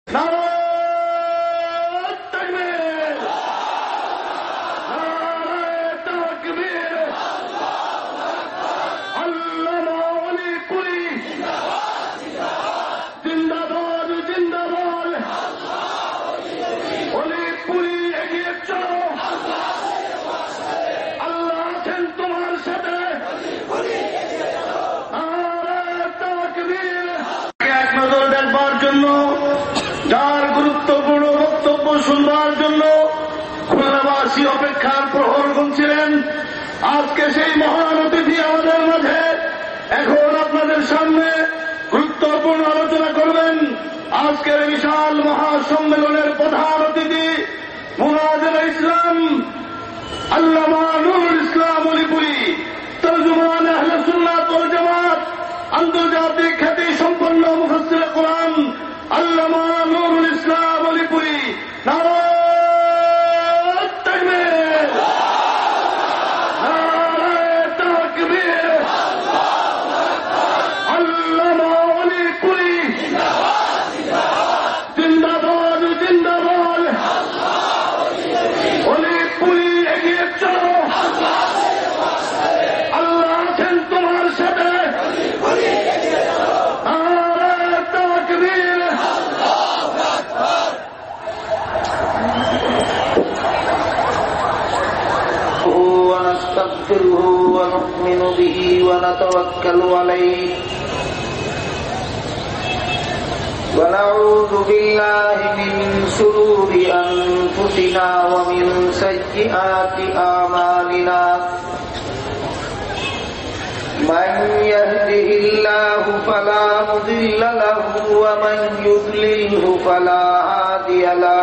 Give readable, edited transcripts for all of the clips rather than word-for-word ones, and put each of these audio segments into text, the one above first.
যার গুরুত্বপূর্ণ বক্তব্য শুনবার জন্য খুলনাবাসী অপেক্ষার প্রহর গুনছিলেন, আজকে সেই মহান অতিথি আমাদের মাঝে এখন আপনাদের সামনে গুরুত্বপূর্ণ আলোচনা করবেন। আজকের বিশাল মহাসম্মেলনের প্রধান অতিথি মুনাজির ইসলাম আল্লামা নুরুল ইসলাম অলিপুরী, তরজুমান আহলে সুন্নাত ওয়াল জামাত, আন্তর্জাতিক খ্যাতি সম্পন্ন মুফাসসির কোরআন আল্লামা নুরুল ইসলাম অলিপুরী। নারায়ে তাকবীর, নারায়ে তাকবীর, আল্লামা অলিপুরী জিন্দাবাদ, জিন্দাবাদ, অলিপুরী এগিয়ে চলো, আল্লাহ আছেন তোমার সাথে। ونستغفره ونؤمن به ونتوكل عليه ونعوذ بالله من شرور أنفسنا ومن سيئات أعمالنا من يهده الله فلا مضل له ومن يضلله فلا هادي له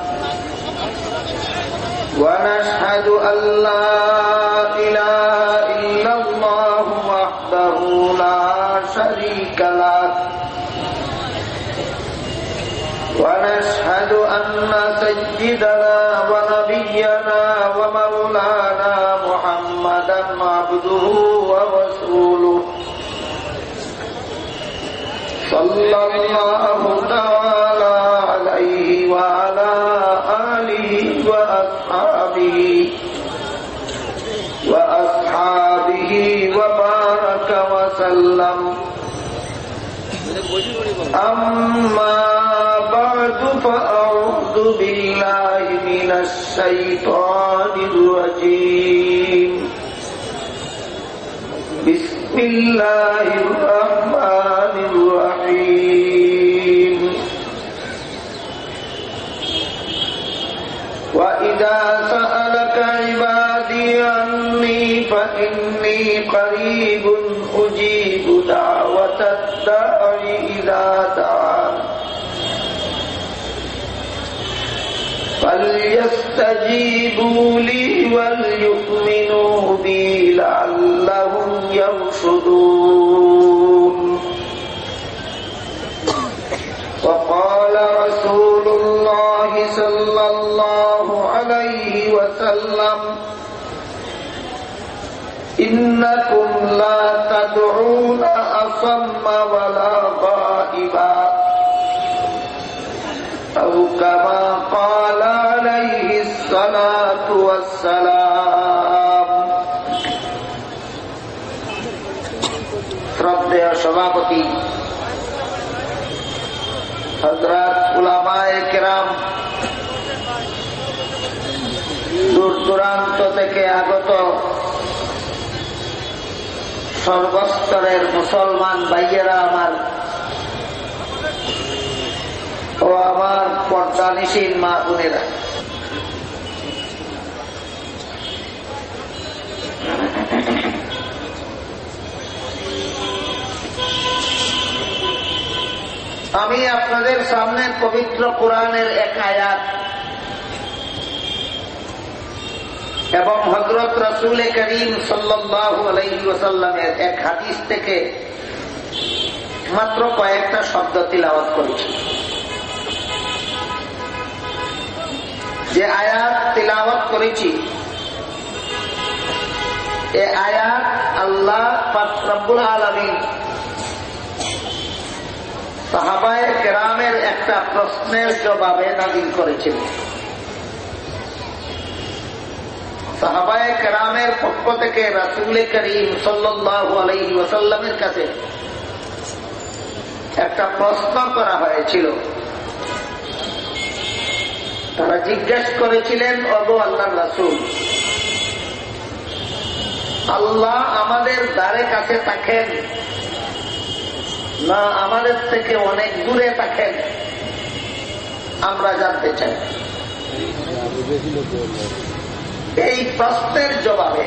ونشهد أن لا إله إلا الله وحده لا شريك له ونشهد أن سيدنا ونبينا ومولانا محمدا عبده ورسوله صلى الله تعالى عليه وعلى آله وأصحابه وبارك وسلم. أما بعد فأعوذ بالله من الشيطان الرجيم. بسم الله الرحمن الرحيم. وإذا سألك عبادي عني فإني قريب أجيب دعوة الداع إذا دعان فليستجيبوا لي وليؤمنوا بي لعلهم يرشدون. وقال رسول الله صلى الله عليه وسلم إنكم لا تدعون أصم ولا غائبا أو كما قال عليه الصلاة والسلام. শ্রদ্ধেয় সভাপতি হযরত উলামায়ে কেরাম, দূর দূরান্ত থেকে আগত সর্বস্তরের মুসলমান ভাইয়েরা আমার ও আমার পর্দানিশীন মা বোনেরা, আমি আপনাদের সামনে পবিত্র কোরআনের এক আয়াত এবং হযরত রাসূল করিম সাল্লাল্লাহু আলাইহি ওয়াসাল্লামের এক হাদিস থেকে মাত্র কয়েকটা শব্দ তিলাওয়াত করেছি। যে আয়াত তিলাওয়াত করেছি এই আয়াত আল্লাহ পাক রব্বুল আলামিন সাহাবায়ে কেরামের একটা প্রশ্নের জবাবে নাযিল করেছিল। সাহাবায়ে কেরামের পক্ষ থেকে রাসূল করিম সাল্লাল্লাহু আলাইহি ওয়াসাল্লামের কাছে একটা প্রশ্ন করা হয়েছিল। তারা জিজ্ঞেস করেছিলেন, ওগো আল্লাহর রাসূল, আল্লাহ আমাদের দ্বারে কাছে থাকেন না আমাদের থেকে অনেক দূরে থাকেন, আমরা জানতে চাই। এই প্রশ্নের জবাবে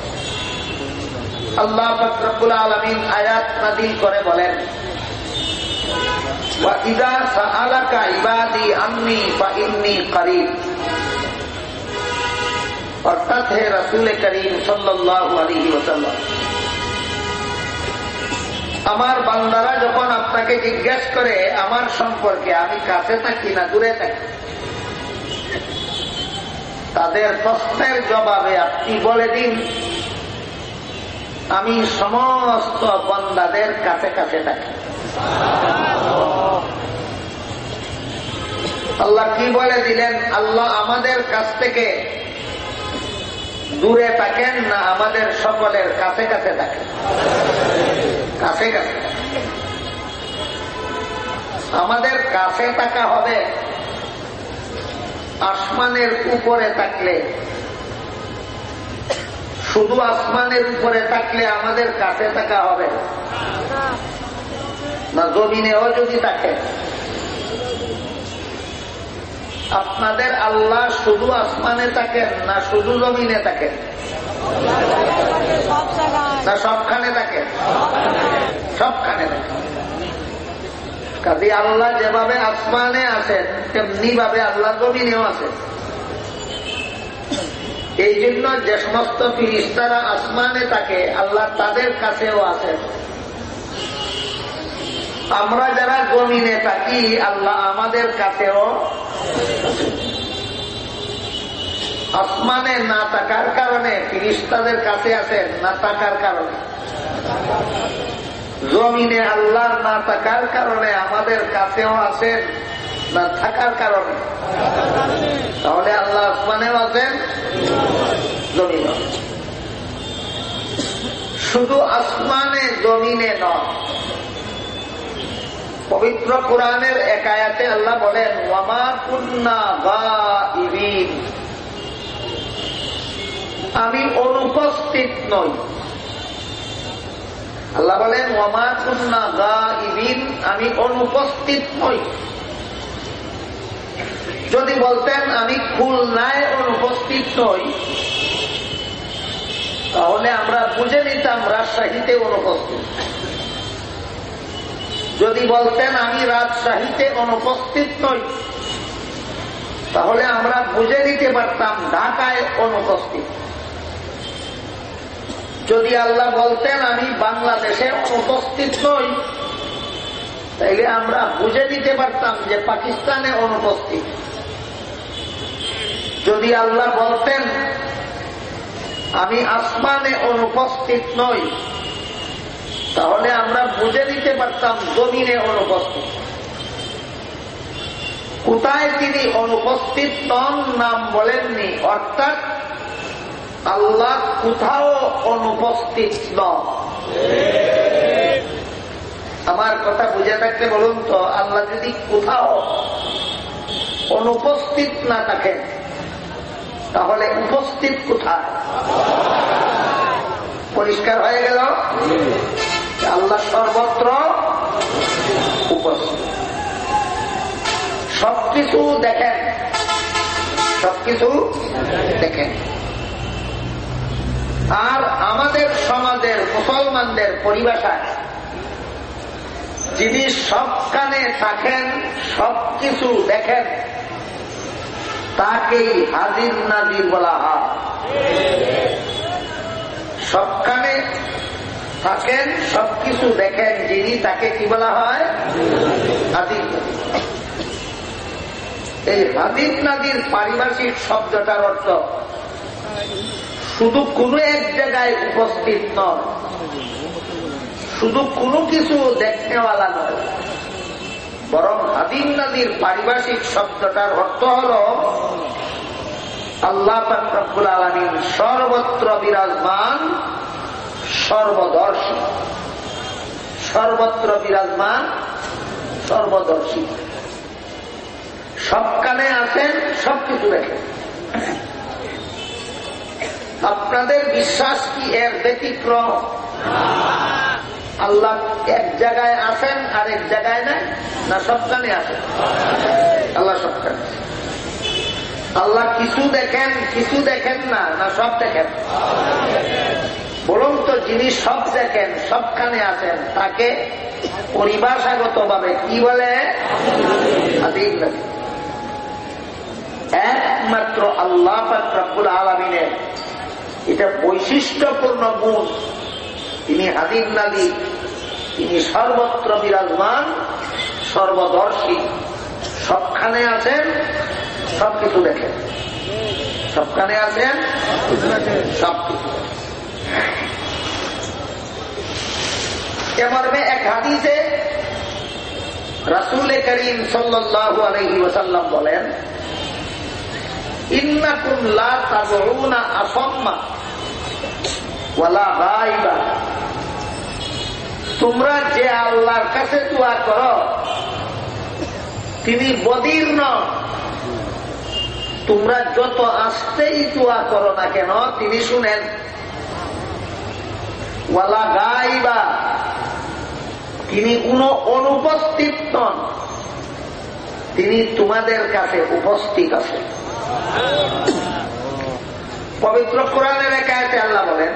আল্লাহ পাক রব্বুল আলামিন আয়াত নাযিল করে বলেন, وَإِذَا سَأَلَكَ عِبَادِي عَنِّي فَإِنِّي قَرِيبٌ। অর্থাৎ হে রাসূল করিম সাল্লাল্লাহু আলাইহি ওয়াসাল্লাম, আমার বান্দারা যখন আপনাকে জিজ্ঞেস করে আমার সম্পর্কে, আমি কাছে থাকি না দূরে থাকি, তাদের প্রশ্নের জবাবে আপনি বলে দিন, আমি সমস্ত বান্দাদের কাছে কাছে থাকি। আল্লাহ কি বলে দিলেন? আল্লাহ আমাদের কাছ থেকে দূরে থাকেন না আমাদের সকলের কাছে কাছে থাকেন? কাছে কাছে। আমাদের কাছে থাকা হবে আসমানের উপরে থাকলে। শুধু আসমানের উপরে থাকলে আমাদের কাছে থাকা হবে না, জমিনেও যদি থাকে। আপনাদের আল্লাহ শুধু আসমানে থাকেন না শুধু জমিনে থাকেন না সবখানে থাকেন? সবখানে থাকেন। কাজে আল্লাহ যেভাবে আসমানে আছেন তেমনি ভাবে আল্লাহ জমিনেও আছেন। এই জন্য যে সমস্ত ফেরেশতারা আসমানে থাকে আল্লাহ তাদের কাছেও আছেন। আমরা যারা জমিনে থাকি আল্লাহ আমাদের কাছেও আসমানে না থাকার কারণে ফেরেশতাদের কাছে আছেন, না থাকার কারণে জমিনে আল্লাহর না থাকার কারণে আমাদের কাছেও আছেন, না থাকার কারণে? তাহলে আল্লাহ আসমানেও আছেন, জমিনে। শুধু আসমানে জমিনে নয়, পবিত্র কোরআনের এক আয়াতে আল্লাহ বলেন, ওয়ামা কুন্না গায়িবিন, আমি অনুপস্থিত নই। আল্লাহ বলেন ওয়ামা কুন্না গায়িবিন, আমি অনুপস্থিত নই। যদি বলতেন আমি খুলনায় অনুপস্থিত নই, তাহলে আমরা বুঝে নিতাম রাজশাহীতে অনুপস্থিত। যদি বলতেন আমি রাজশাহীতে অনুপস্থিত নই, তাহলে আমরা বুঝে নিতে পারতাম ঢাকায় অনুপস্থিত। যদি আল্লাহ বলতেন আমি বাংলাদেশে অনুপস্থিত নই, তাইলে আমরা বুঝে নিতে পারতাম যে পাকিস্তানে অনুপস্থিত। যদি আল্লাহ বলতেন আমি আসমানে অনুপস্থিত নই, তাহলে আমরা বুঝে নিতে পারতাম জমিনে অনুপস্থিত। কোথায় তিনি অনুপস্থিত নন নাম বলেননি, অর্থাৎ আল্লাহ কোথাও অনুপস্থিত নন। আমার কথা বুঝে থাকতে বলুন তো, আল্লাহ যদি কোথাও অনুপস্থিত না থাকেন তাহলে উপস্থিত কোথায়? পরিষ্কার হয়ে গেল? আল্লাহ সর্বত্র উপস্থিত। সবকিছু দেখেন, সবকিছু দেখেন। আর আমাদের সমাজের মুসলমানদের পরিভাষায় যিনি সবখানে থাকেন, সবকিছু দেখেন, তাকেই হাজির নাজির বলা হয়। সবখানে থাকেন, সবকিছু দেখেন যিনি, তাকে কি বলা হয়? হাজির নাজির। এই হাজির নাজির পারিভাষিক শব্দটার অর্থ শুধু কোনো এক জায়গায় উপস্থিত নয়, শুধু কোনো কিছু দেখতেওয়ালা নয়, বরং হাদিম নাদির পারিভাষিক শব্দটার অর্থ হল আল্লাহ পাক রব্বুল আলামিন সর্বত্র বিরাজমান, সর্বদর্শী। সর্বত্র বিরাজমান, সর্বদর্শী, সবখানে আছেন, সবকিছু দেখেন। আপনাদের বিশ্বাস কি এর ব্যতিক্রম? আল্লাহ এক জায়গায় আছেন আর এক জায়গায় নাই, না সবখানে আছেন? আল্লাহ সবখানে। আল্লাহ কিছু দেখেন, কিছু দেখেন না, না সব দেখেন? বলুন তো, যিনি সব দেখেন, সবখানে আছেন, তাকে পরিভাষাগত ভাবে কি বলে? হাদিম নাদি। একমাত্র আল্লাহ পাক রব্বুল আলামিনের এটা বৈশিষ্ট্যপূর্ণ গুণ, তিনি হাদিম নাদি, তিনি সর্বত্র বিরাজমান, সর্বদর্শী, সবখানে আছেন, সবকিছু দেখেন। সবখানে আছেন, সবকিছু। এমর্মে এক হাদিসে রাসূল করিম সাল্লাল্লাহু আলাইহি ওয়াসাল্লাম বলেন, ইন্নাকুম লা তাদউনা আসাম্মা ওয়ালা গায়বা, তোমরা যে আল্লাহর কাছে দোয়া করো তিনি বধির নন। তোমরা যত আস্তেই দোয়া করো না কেন তিনি শুনেন। ওয়ালা গায়বা, তিনি অনুপস্থিত নন, তিনি তোমাদের কাছে উপস্থিত আছেন। পবিত্র কোরআনের এক আয়াতে আল্লাহ বলেন,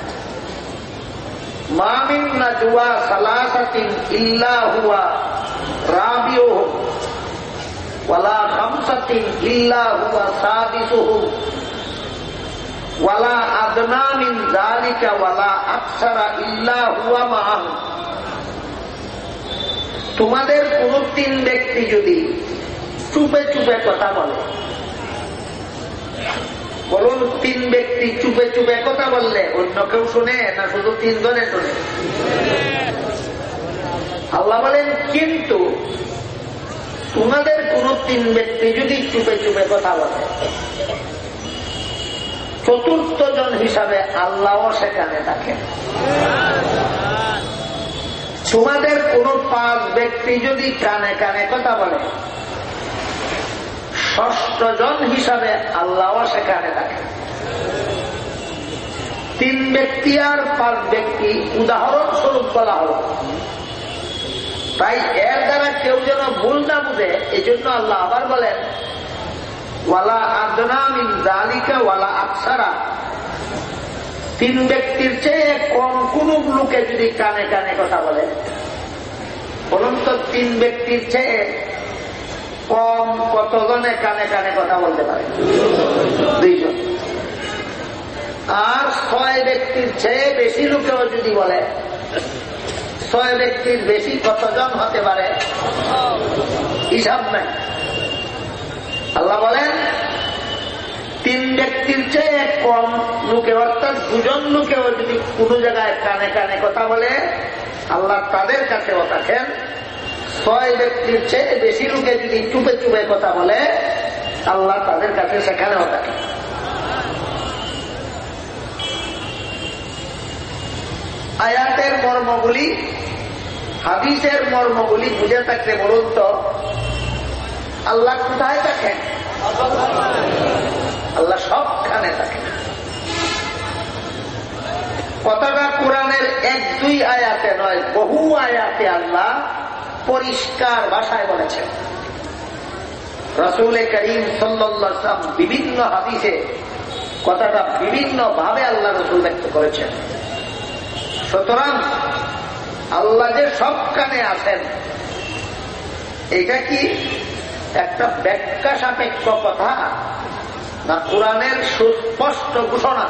মা মিন নাজওয়া সালাসাতিন ইল্লা হুয়া রাবিউহুম ওয়ালা খামসাতিন ইল্লা হুয়া সাদিসুহুম ওয়ালা আদনা মিন যালিকা ওয়ালা আকসারা ইল্লা হুয়া মাআহুম। তোমাদের কোন তিন ব্যক্তি যদি চুপে চুপে কথা বলে, বলুন তিন ব্যক্তি চুপে চুপে কথা বললে অন্য কেউ শুনে না শুধু তিনজনে শুনে? আল্লাহ বলেন, কিন্তু তোমাদের কোন তিন ব্যক্তি যদি চুপে চুপে কথা বলে, চতুর্থ জন হিসাবে আল্লাহও সেখানে থাকেন। তোমাদের কোন পাঁচ ব্যক্তি যদি কানে কানে কথা বলে, ষষ্ঠ জন হিসাবে আল্লাহও সেখানে থাকে। তিন ব্যক্তি আর পাঁচ ব্যক্তি উদাহরণস্বরূপ বলা হল। তাই এর দ্বারা কেউ যেন ভুল না বুঝে, এই জন্য আল্লাহ আবার বলেন, ওয়ালা আদনা মিন যালিকা ওয়ালা আকসারা, তিন ব্যক্তির চেয়ে কম কোন লোকে যদি কানে কানে কথা বলে, বলুন তো তিন ব্যক্তির চেয়ে কম কতজনে কানে কানে কথা বলতে পারে? দুইজন। আর 6 ব্যক্তির চেয়ে বেশি লোকেও যদি বলে, 6 ব্যক্তির বেশি কতজন হতে পারে? হিসাব নাই। আল্লাহ বলেন, তিন ব্যক্তির চেয়ে কম লোকে, অর্থাৎ 2 জন লোকেও যদি কোন জায়গায় কানে কানে কথা বলে, আল্লাহ তাদের কাছেও থাকেন। 6 ব্যক্তির চেয়ে বেশি লোকে যদি চুপে চুপে কথা বলে, আল্লাহ তাদের কাছে সেখানেও থাকে। আয়াতের মর্মগুলি, হাদিসের মর্মগুলি বুঝে থাকলে বলুন তো, আল্লাহ কোথায় থাকেন? আল্লাহ সবখানে থাকেন। কথাটা কোরআনের 1-2 আয়াতে নয়, বহু আয়াতে আল্লাহ পরিষ্কার ভাষায় বলেছেন। রাসূল করিম সাল্লাল্লাহু আলাইহি ওয়াসাল্লাম বিভিন্ন হাদিসে কথাটা বিভিন্ন ভাবে আল্লাহ রাসূল ব্যক্ত করেছেন। সুতরাং আল্লাহ যে সবখানে আছেন, এটা কি একটা ব্যাখ্যা সাপেক্ষ কথা না কোরআনের সুস্পষ্ট ঘোষণা?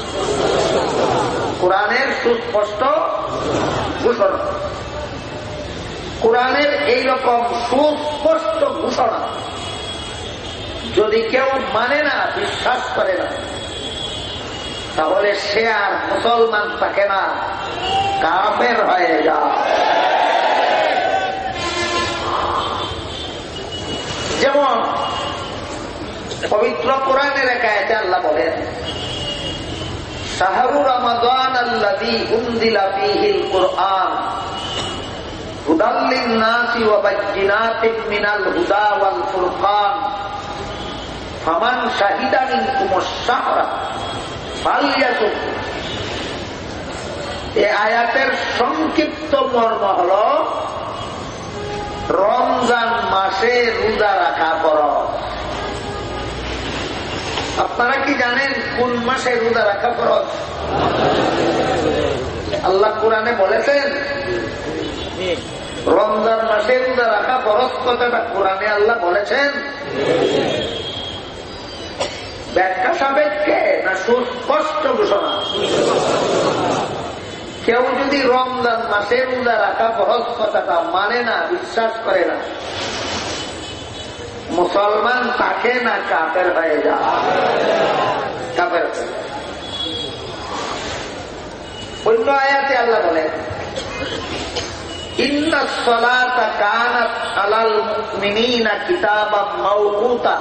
কোরআনের সুস্পষ্ট ঘোষণা। কোরআনের এইরকম সুস্পষ্ট ঘোষণা যদি কেউ মানে না, বিশ্বাস করে না, তাহলে সে আর মুসলমান থাকে না, কাফের হয়ে যায়। যেমন পবিত্র কোরআনের এক আয়াতে আল্লাহ বলেন, শাহরু রমাদান আল্লাযী উনজিলা ফীহিল কুরআন হুদাল লিন-নাসি ওয়া বায়্যিনাতিন মিনাল হুদা ওয়াল ফুরকান ফামান শাহিদা মিনকুমুশ শাহরা ফালইয়াসুম। এই আয়াতের সংক্ষিপ্ত মর্ম হল রমজান মাসে রোজা রাখা ফরজ। আপনারা কি জানেন কোন মাসে রোজা রাখা ফরজ? আল্লাহ কোরআনে বলেছেন রমজান মাসে রোজা রাখা ফরজ। কথাটা কোরআনে আল্লাহ বলেছেন ব্যাখ্যা সাপেক্ষে না সুস্পষ্ট ঘোষণা? কেউ যদি রমজান মাসে রোজা রাখা ফরজ কথাটা মানে না, বিশ্বাস করে না, মুসলমান তাকে না কাফের হয়ে যায়। কাফের। অন্য আয়াতে আল্লাহ বলেন, ইন্নাস সালাতা কানাত আলাল মুমিনিনা কিতাবাম মাওকুতা।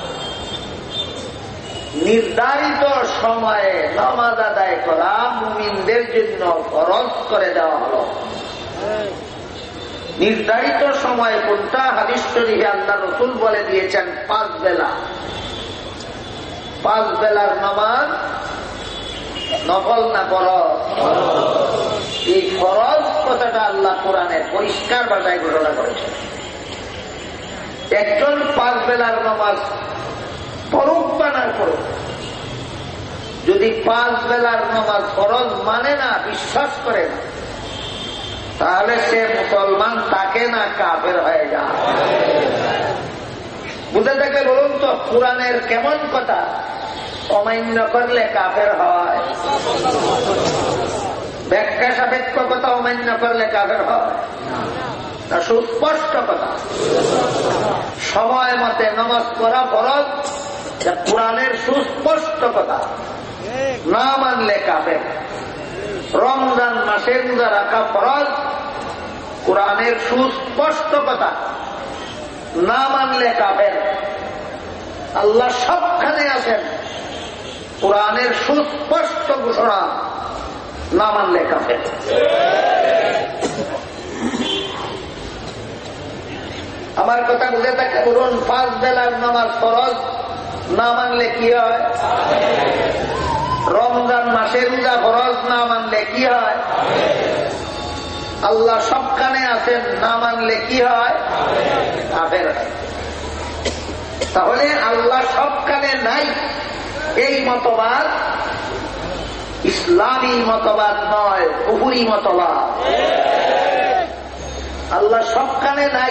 নির্ধারিত সময়ে নামাজ আদায় করা মুমিনদের জন্য ফরজ করে দেওয়া হলো। নির্ধারিত সময় কোনটা? হাদিস শরীফে আল্লাহ রাসূল বলে দিয়েছেন 5 বেলা। 5 বেলার নামাজ নফল না ফরজ? এই ফরজ কথাটা আল্লাহ কোরআনে পরিষ্কার ভাষায় ঘোষণা করেছেন। একজন 5 বেলার নামাজ পড়ুক বা না পড়ুক, যদি 5 বেলার নামাজ ফরজ মানে না, বিশ্বাস করে না, তাহলে সে মুসলমান তাকে না কাফের হয়ে যায়। বুঝে থাকলে বলুন তো কোরআনের কেমন কথা? অমান্য করলে কাফের হয়। ব্যাখ্যা সাপেক্ষ কথা অমান্য করলে কাফের হয় না, সুস্পষ্ট কথা। সময় মতে নামাজ পড়া ফরজ, কোরআনের সুস্পষ্ট কথা। না মানলে কাফের। রমজান মাসে রোজা রাখা ফরজ, কোরআনের সুস্পষ্ট কথা। না মানলে কাফের। আল্লাহ সবখানে আছেন, কোরআনের সুস্পষ্ট ঘোষণা। না মানলে কাফের। আমার কথা বুঝে থাকে বলুন, 5 বেলার নামাজ ফরজ, না মানলে কি হয়? রমজান মাসে রোজা ফরজ, না মানলে কি হয়? আল্লাহ সবখানে আছেন, না মানলে কি হয়? কাফের। তাহলে আল্লাহ সবখানে নাই এই মতবাদ ইসলামী মতবাদ নয়, কুফরি মতবাদ। আল্লাহ সবখানে নাই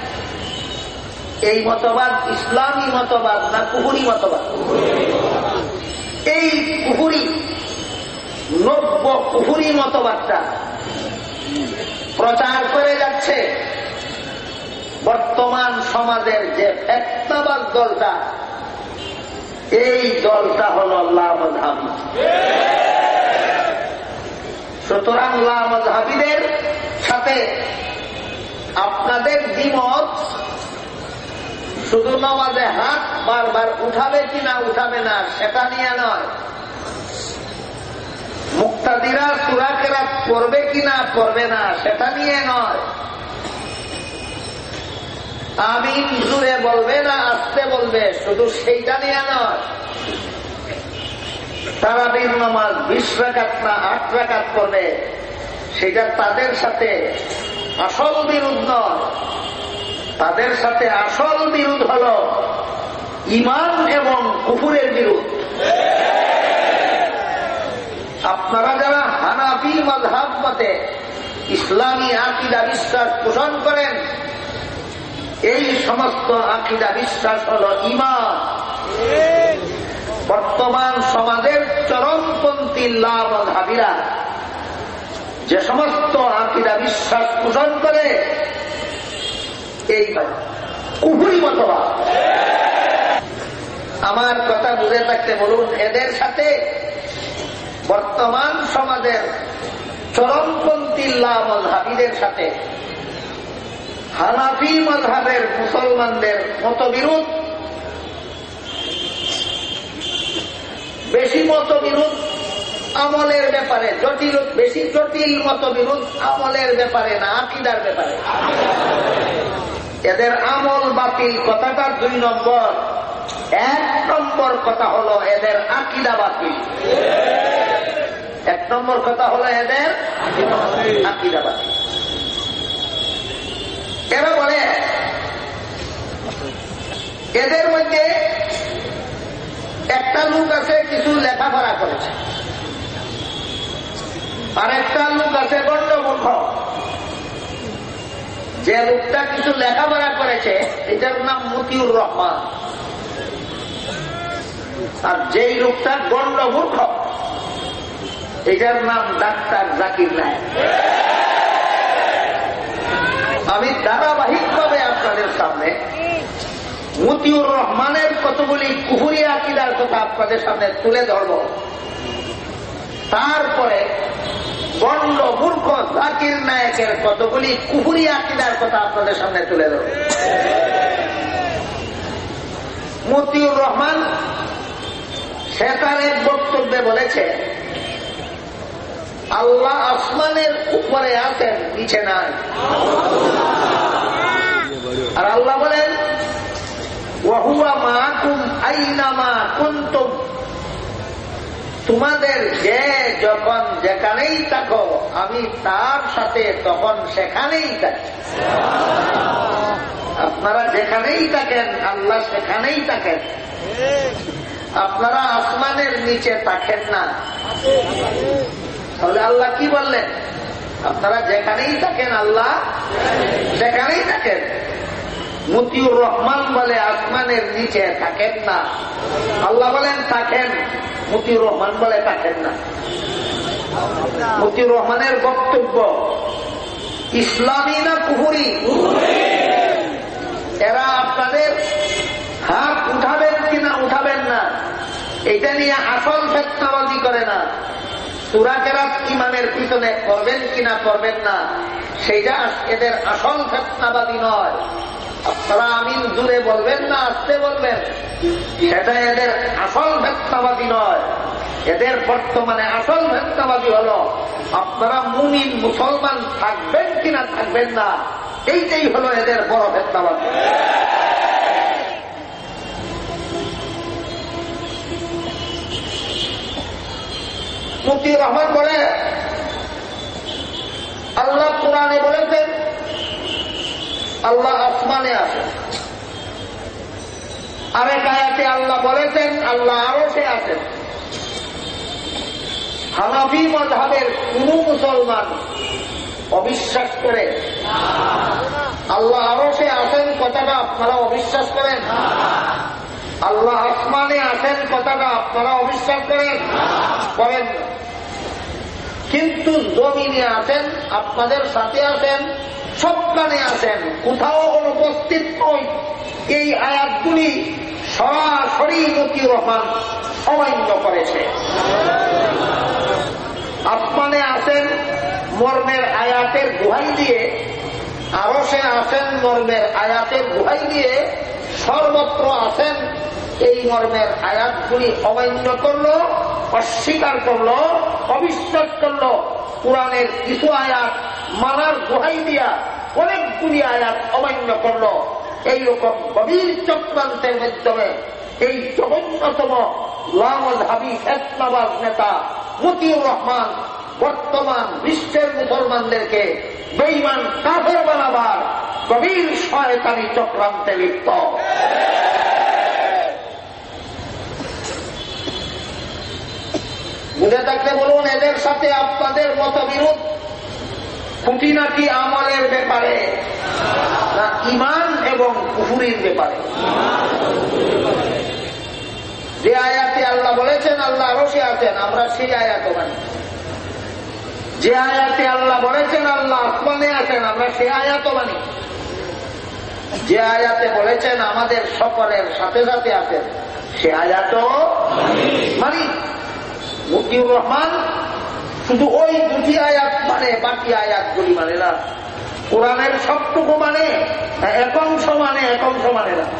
এই মতবাদ ইসলামী মতবাদ না কুফরি মতবাদ? এই কুফরি নব্য কুফরি মতবাদটা প্রচার করে যাচ্ছে বর্তমান সমাজের যে ফেতনাবাদ দলটা, এই দলটা হল লামাযহাবী। সুতরাং লামাযহাবীদের সাথে আপনাদের দ্বিমত শুধু নামাজে হাত বারবার উঠাবে কিনা উঠাবে না সেটা নিয়ে নয়, মুক্তাদিরা সূরা কেরাত পড়বে কিনা পড়বে না সেটা নিয়ে নয়, আমিন জুড়ে বলবে না আস্তে বলবে শুধু সেইটা নিয়ে নয়, তারাবির নামাজ 20 রাকাত না 8 রাকাত পড়বে সেটা তাদের সাথে আসল বিরোধ নয়। তাদের সাথে আসল বিরোধ হল ঈমান এবং কুফরের বিরোধ। আপনারা যারা হানাফি মাযহাব মতে ইসলামী আকীদা বিশ্বাস পোষণ করেন, এই সমস্ত আকীদা বিশ্বাস হল ঈমান। বর্তমান সমাজের চরমপন্থী লামাযহাবীরা যে সমস্ত আকীদা বিশ্বাস পোষণ করে, এই কুফরি মতবাদ। আমার কথা বুঝে থাকতে বলুন, এদের সাথে বর্তমান সমাজের চরমপন্থী লামাযহাবীদের সাথে হানাফি মাযহাবের মুসলমানদের মতবিরোধ, বেশি মতবিরোধ আমলের ব্যাপারে, বেশি জটিল মতবিরোধ আমলের ব্যাপারে না, আকীদার ব্যাপারে। এদের আমল বাতিল কথাটা 2 নম্বর। 1 নম্বর কথা হলো এদের আকীদা বাতিল। 1 নম্বর কথা হলো এদের আকীদা বাতিল। এরা বলে এদের মধ্যে একটা লোক আছে কিছু লেখাপড়া করেছে, আর একটা লোক আছে গণ্ডমূর্খ। যে লোকটা কিছু লেখাপড়া করেছে এটার নাম মতিউর রহমান, আর যেই লোকটা গণ্ডমূর্খ এটার নাম ডাক্তার জাকির নায়েক। আমি ধারাবাহিকভাবে আপনাদের সামনে মতিউর রহমানের কতগুলি কুফরি আকীদার কথা আপনাদের সামনে তুলে ধরব, তারপরে গণ্ডমূর্খ জাকির নায়েকের কতগুলি কুফরি আকীদার কথা আপনাদের সামনে তুলে ধরব। মতিউর রহমান সে তার এক বক্তব্যে বলেছে আল্লাহ আসমানের উপরে আছেন, নিচে নাই। আর আল্লাহ বলেন ওয়াহুয়া মাআকুম আইনামা কুনতুম, তোমাদের যে যখন যেখানেই থাকো আমি তার সাথে তখন সেখানেই থাকি। আপনারা যেখানেই থাকেন আল্লাহ সেখানেই থাকেন। আপনারা আসমানের নিচে থাকেন না। তাহলে আল্লাহ কি বললেন? আপনারা যেখানেই থাকেন আল্লাহ সেখানেই থাকেন। মতিউর রহমান বলে আসমানের নিচে থাকেন না, আল্লাহ বলেন থাকেন, মতিউর রহমান বলে থাকেন না। মতিউর রহমানের বক্তব্য ইসলামী না কুফরি? এরা আপনাদের হাত উঠাবেন কিনা উঠাবেন না এটা নিয়ে আসল ফিতনাবাজি করে না। সূরা কেরাত ইমানের পিছনে করবেন কিনা করবেন না সেটা এদের আসল ফিতনাবাজি নয়। আপনারা আমিন জুড়ে বলবেন না আস্তে বলবেন সেটা এদের আসল ফিতনাবাজি নয়। এদের বর্তমানে আসল ফিতনাবাজি হলো আপনারা মুমিন মুসলমান থাকবেন কিনা থাকবেন না, এইটাই হলো এদের বড় ফিতনাবাজি। মতিউর রহমান বলে আল্লাহ কোরআনে বলেছেন আল্লাহ আসমানে আছেন, আরেক আয়াতে আল্লাহ বলেছেন আল্লাহ আরশে আছেন। হানাফি মাযহাবের কোন মুসলমান অবিশ্বাস করে আল্লাহ আরশে আছেন কথাটা আপনারা অবিশ্বাস করেন? আল্লাহ আসমানে আছেন কথাটা আপনারা অবিশ্বাস করেন? করেন। কিন্তু জমিনে আছেন, আপনাদের সাথে আছেন, সবখানে আছেন, কোথাও অনুপস্থিত নয়। এই আয়াতগুলি সরাসরি মতিউর রহমান অমান্য করেছে। আসমানে আছেন মর্মের আয়াতের দোহাই দিয়ে, আরশে আছেন মর্মের আয়াতের দোহাই দিয়ে, সর্বত্র আছেন এই মর্মের আয়াতগুলি অমান্য করলো, অস্বীকার করলো, অবিশ্বাস করলো। কোরআনের কিছু আয়াত মানার দোহাই দিয়া অনেকগুলি আয়াত অমান্য করলো। এইরকম গভীর চক্রান্তের মাধ্যমে এই জঘন্যতম লামাযহাবী ফিতনাবাজ নেতা মতিউর রহমান বর্তমান বিশ্বের মুসলমানদেরকে বেঈমান কাফের বানাবার গভীর শয়তানি চক্রান্তে লিপ্ত। বুঝে থাকলে বলুন, এদের সাথে আপনাদের মতবিরোধ খুঁটিনাটি আমলের ব্যাপারে না ঈমান এবং কুফরির ব্যাপারে? যে আয়াতে আল্লাহ বলেছেন আল্লাহ আরশে আছেন, আমরা সেই আয়াত মানি। যে আয়াতে আল্লাহ বলেছেন আল্লাহ আসমানে আছেন, আমরা সেই আয়াত মানি। যে আয়াতে বলেছেন আমাদের সকলের সাথে সাথে আছেন, সে আয়াত মানি। মতিউর রহমান শুধু ওই দুটি আয়াত মানে, বাকি আয়াতগুলি মানে না। কোরআনের সবটুকু মানে এক অংশ মানে না।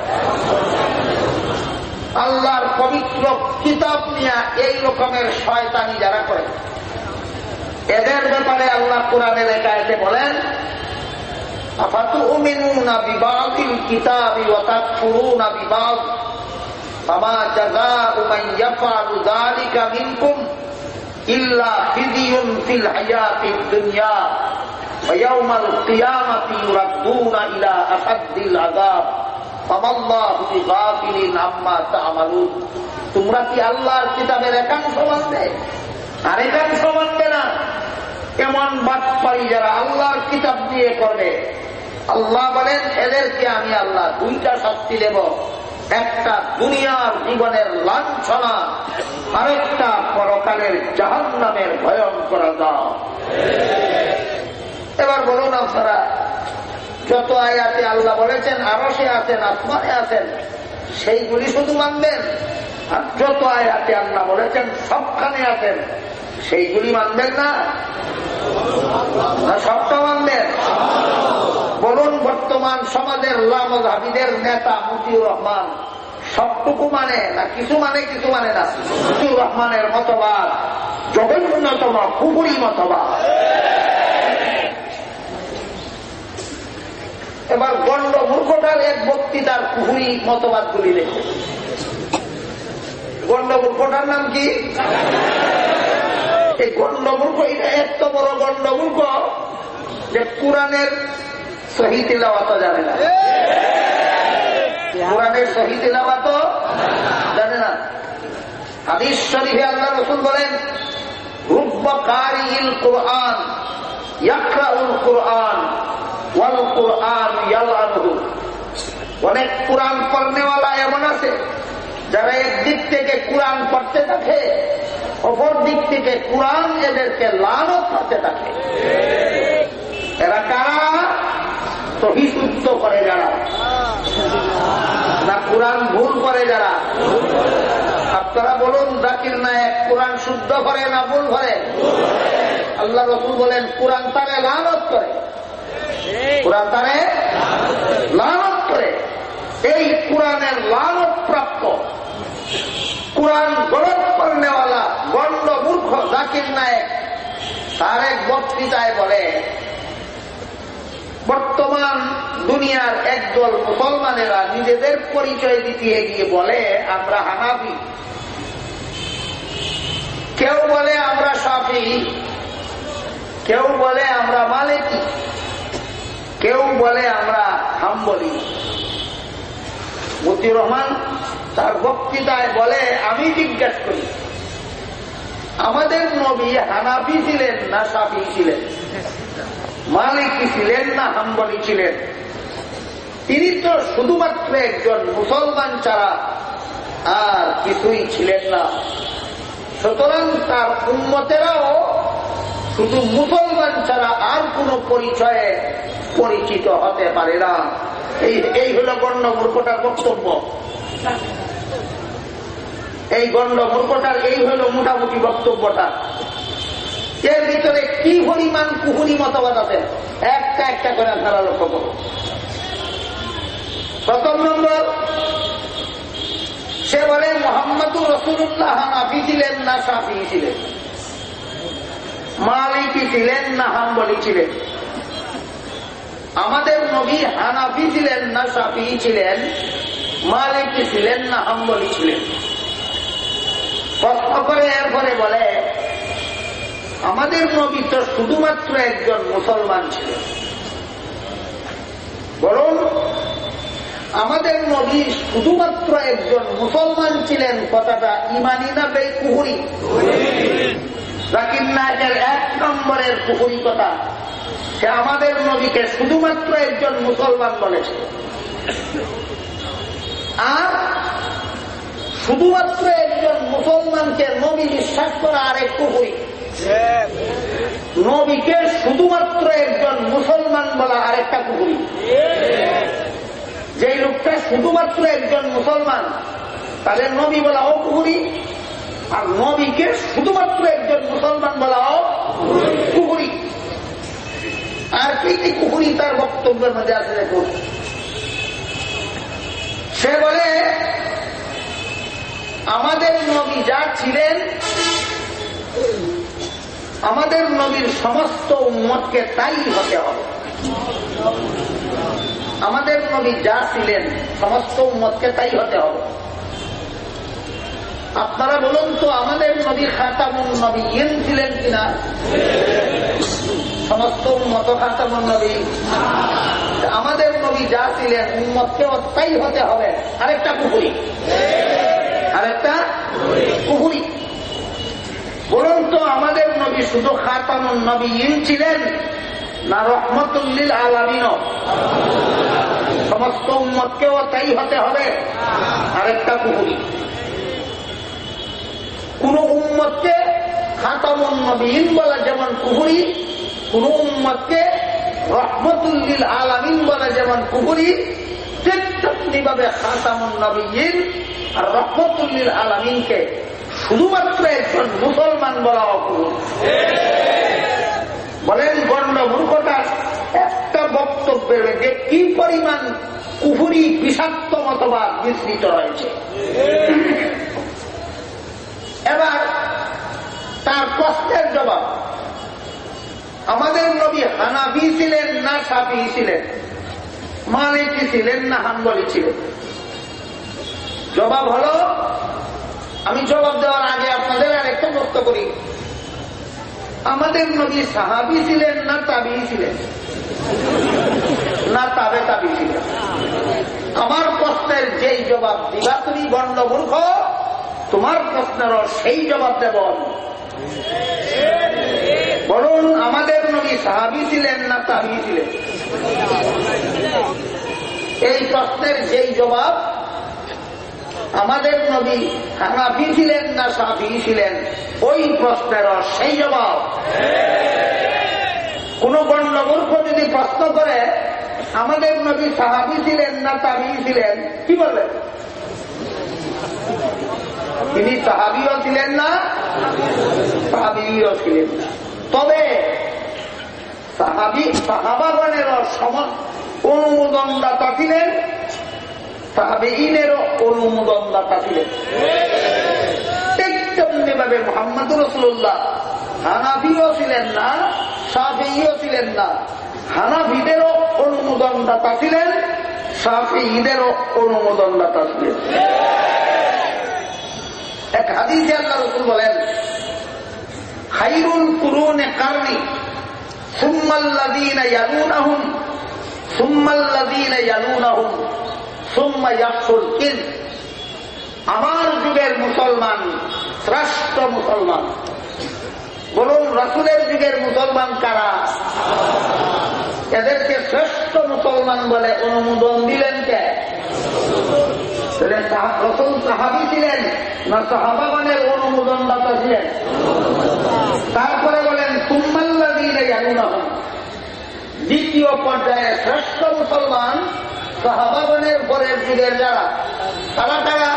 আল্লাহর পবিত্র কিতাব নিয়ে এই রকমের শয়তানি যারা করে, এদের ব্যাপারে আল্লাহ কোরআনের এক আয়াতে বলেন, আফাতুমিনুনা বিবাদিল কিতাবি ওয়া তাকফুরুনা বিবাদ ফামা জাযাউ মান ইয়াফআলু যালিকা মিনকুম ইল্লা ফিযিয়ুন ফিল হায়াতিদ দুনিয়া ওয়া ইয়াউমাল কিয়ামাতি ইউরাদ্দুনা ইলা আশাদ্দিল আযাব ফামাল্লাহু বিগাফিলিন আম্মা তা'মালুন। তোমরা কি আল্লাহর কিতাবের একাংশ মানবে আর একাংশ মানবে না? কেমন বাটপারি যারা আল্লাহর কিতাব দিয়ে করবে। আল্লাহ বলেন এদেরকে আমি আল্লাহ দুইটা শাস্তি দেব, একটা দুনিয়ার জীবনের লাঞ্ছনা, আরেকটা পরকালের জাহান্নামের ভয়ঙ্কর আযাব। এবার বলুন আপনারা, যত আয়াতে আল্লাহ বলেছেন আরশে আছেন, আসমানে আছেন, সেইগুলি শুধু মানবেন, আর যত আয়াতে আল্লাহ বলেছেন সবখানে আছেন, সেইগুলি মানবেন না সবটা মানবেন? বলুন, বর্তমান সমাজের লামাযহাবীদের নেতা মতিউর রহমান সবটুকু মানে না কিছু মানে না? মতিউর রহমানের মতবাদ জঘন্যতম কুফরি মতবাদ। এবার গণ্ড মূর্খটার এক বক্তৃতার কুফরি মতবাদ গুলি দেখুন। গণ্ড মূর্খটার নাম কি? এই গণ্ড মূর্খ, এটা এত বড় গণ্ড মূর্খ যে কোরআনের সহি তিলাওয়াত জানে না। কোরআনের সহি তিলাওয়াত জানে না। হাদিস শরীফে আল্লাহ রাসূল বলেন, রুব্বা কারিইল কুরআন ইয়াকরাউল কুরআন ওয়াল কুরআন ইয়ালআনুহু। অনেক কোরআন পড়নেওয়ালা এমন আছে যারা একদিক থেকে কোরআন পড়তে থাকে, অপর দিক থেকে কোরআন এদেরকে লানত করতে থাকে। এরা কারা? সহিশুদ্ধ করে যারা, না কোরআন ভুল করে যারা। আপনারা বলুন, জাকির নায়েক কোরআন শুদ্ধ করে না ভুল করে? আল্লাহ রাসূল বলেন কোরআন তারে লানত করে, কোরআন তারে লানত করে। এই কোরআনের লানত প্রাপ্ত কোরআন গলত করনেওয়ালা গণ্ড মূর্খ জাকির নায়েক তার এক বক্তৃতায় বলে, বর্তমান দুনিয়ার একদল মুসলমানেরা নিজেদের পরিচয় দিতে গিয়ে বলে আমরা হানাফি, কেউ বলে আমরা শাফিঈ, কেউ বলে আমরা মালিকি, কেউ বলে আমরা হাম্বলি। মতিউর রহমান তার বক্তৃতায় বলে, আমি জিজ্ঞাসা করি আমাদের নবী হানাফি ছিলেন না শাফিঈ ছিলেন, মালিকি ছিলেন না হাম্বলি ছিলেন? তিনি তো শুধুমাত্র একজন মুসলমান ছাড়া আর কিছুই ছিলেন না। সুতরাং তার উম্মতেরাও শুধু মুসলমান ছাড়া আর কোন পরিচয়ে পরিচিত হতে পারে না। এই হল গণ্ড মূর্খটার বক্তব্য। এই গণ্ড মূর্খটার এই হল মোটামুটি বক্তব্যটা। এর ভিতরে কি পরিমাণ কুহুরি মতবাদ আছে একটা একটা করে আপনারা লক্ষ্য করুন। প্রথম নম্বর, সে বলে মুহাম্মদুর রাসূলুল্লাহ হানাফি ছিলেন না শাফিঈ ছিলেন, মালিকি ছিলেন না হাম্বলি ছিলেন। আমাদের নবী হানাফি ছিলেন না শাফিঈ ছিলেন, মালিকি ছিলেন না হাম্বলি ছিলেন। প্রশ্ন করে এরপরে বলে আমাদের নবী তো শুধুমাত্র একজন মুসলমান ছিলেন। বলুন, আমাদের নবী শুধুমাত্র একজন মুসলমান ছিলেন, কথাটা ইমানি না বেকুহুরি? জাকির নায়েকের এক নম্বরের কুহুরি কথা, সে আমাদের নবীকে শুধুমাত্র একজন মুসলমান বলেছে। আর শুধুমাত্র একজন মুসলমানকে নবী বিশ্বাস করা আরেক কুহুরি। নবীকে শুধুমাত্র একজন মুসলমান বলা আরেকটা কুহুরি। যে লোকটা শুধুমাত্র একজন মুসলমান তাদের নবী বলাও কুহুরি, আর নবীকে শুধুমাত্র একজন মুসলমান বলাও কুহুরি। আর কি কি কুহুরি তার বক্তব্যের মধ্যে আছে দেখুন। সে বলে আমাদের নবী যা ছিলেন আমাদের নবীর সমস্ত উম্মতকে তাই হতে হবে। আমাদের নবী যা ছিলেন সমস্ত উম্মতকে তাই হতে হবে। আপনারা বলুন তো আমাদের নবী খাতামুন নবিয়্যিন ছিলেন কিনা? সমস্ত উম্মত খাতামুন নবী। আমাদের নবী যা ছিলেন উম্মতকে তাই হতে হবে। আরেকটা কুহুরি, আরেকটা কুহুরি। বলুন তো আমাদের নবী শুধু খাতামুন নবিয়্যিন ছিলেন না রহমতুল লিল আলামিন? সমস্ত উম্মতকেও তাই হতে হবে। আরেকটা কুহুরি। কোন উম্মতকে খাতামুন নবিয়্যিন বলা যেমন কুহুরি, কোন উম্মতকে রহমতুল লিল আলামিন বলা যেমন কুহুরি, ঠিক তেমনিভাবে খাতামুন নবিয়্যিন আর রহমতুল লিল আলামিনকে শুধুমাত্র একজন মুসলমান বলা অকুহুরি। বলেন গণ্ড মূর্খতার একটা বক্তব্যের মধ্যে কি পরিমাণ কুহুরি বিষাক্ত মতবাদ বিস্তৃত রয়েছে। এবার তার প্রশ্নের জবাব, আমাদের নবী হানাফি ছিলেন না শাফিঈ ছিলেন, মালিকি ছিলেন না হাম্বলি ছিলেন? জবাব হলো, আমি জবাব দেওয়ার আগে আপনাদের আরেকটা প্রশ্ন করি, আমাদের নবী সাহাবী ছিলেন না তাবিঈ ছিলেন না তাবে তাবিঈ ছিলেন? আমার প্রশ্নের যেই জবাব দিবা তুমি গণ্ড মূর্খ, তোমার প্রশ্নেরও সেই জবাব দেব। বলুন আমাদের নবী সাহাবী ছিলেন না তাবিঈ ছিলেন? এই প্রশ্নের যেই জবাব, আমাদের নবী হানাফি ছিলেন না শাফিঈ ছিলেন, ওই প্রশ্নেরও সেই জবাব। কোন গণ্ড মূর্খ যদি প্রশ্ন করে আমাদের নবী সাহাবী ছিলেন না তাবিঈ ছিলেন, কি বলবেন? তিনি সাহাবীও ছিলেন না, তাবিঈও ছিলেন না। তবে সাহাবাগণেরও সমান অনুমোদনদাতা ছিলেন, তাবিঈনেরও অনুমোদনদাতা ছিলেন। ঠিক তেমনিভাবে মুহাম্মদুর রাসূলুল্লাহ হানাফিও ছিলেন না, শাফিঈও ছিলেন না। হানাফিদেরও অনুমোদনদাতা ছিলেন, শাফিঈদেরও অনুমোদনদাতা ছিলেন। এক হাদিসে আল্লাহ রাসূল বলেন, খায়রুল কুরুনি কারনি সুম্মাল্লাযীনা ইয়ালুনাহুম সুম্মাল্লাযীনা ইয়ালুনাহুম সুম্মা ইয়াহসুল কিল। আমার যুগের মুসলমান শ্রেষ্ঠ মুসলমান। বলুন রাসূলের যুগের মুসলমান কারা? এদেরকে শ্রেষ্ঠ মুসলমান বলে অনুমোদন দিলেন কে? রাসূল সাহাবী ছিলেন না সাহাবাগণের অনুমোদনদাতা ছিলেন? তারপরে বলেন সুম্মাল্লাযীনা ইয়ালুনাহুম, দ্বিতীয় পর্যায়ে শ্রেষ্ঠ মুসলমান সাহাবাগণের পরের যুগের যারা, তারা তারা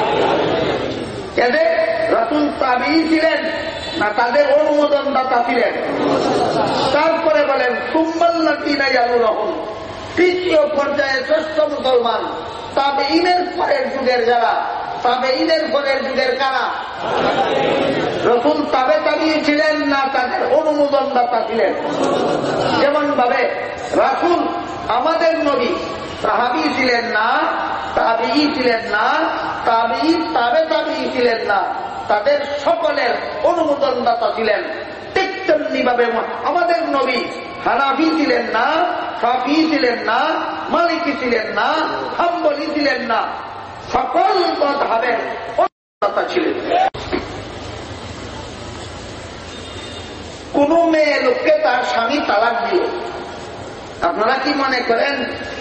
এদের রাসূল তাবিঈ ছিলেন না তাদের অনুমোদনদাতা ছিলেন? তারপরে বলেন সুম্মাল্লাযীনা ইয়ালুনাহুম, তৃতীয় পর্যায়ে শ্রেষ্ঠ মুসলমান তাবেঈনের পরের যুগের যারা, তাবেঈনের পরের যুগের কারা? রাসূল তাবে তাবিঈ ছিলেন না তাদের অনুমোদনদাতা ছিলেন? যেমন ভাবে রাসূল আমাদের নবী সাহাবী ছিলেন না, তাবিঈ ছিলেন না, তাবিঈ তাবে তাবিঈ ছিলেন না, তাদের সকলের অনুমোদনদাতা ছিলেন। ঠিক তেমনি ভাবে আমাদের নবী হানাফি ছিলেন না, শাফিঈ ছিলেন না, মালিকি ছিলেন না, হাম্বলি ছিলেন না, সকল মাযহাবের অনুমোদনদাতা ছিলেন। কোন মেয়ে লোককে তার স্বামী তালাক দিল, আপনারা কি মনে করেন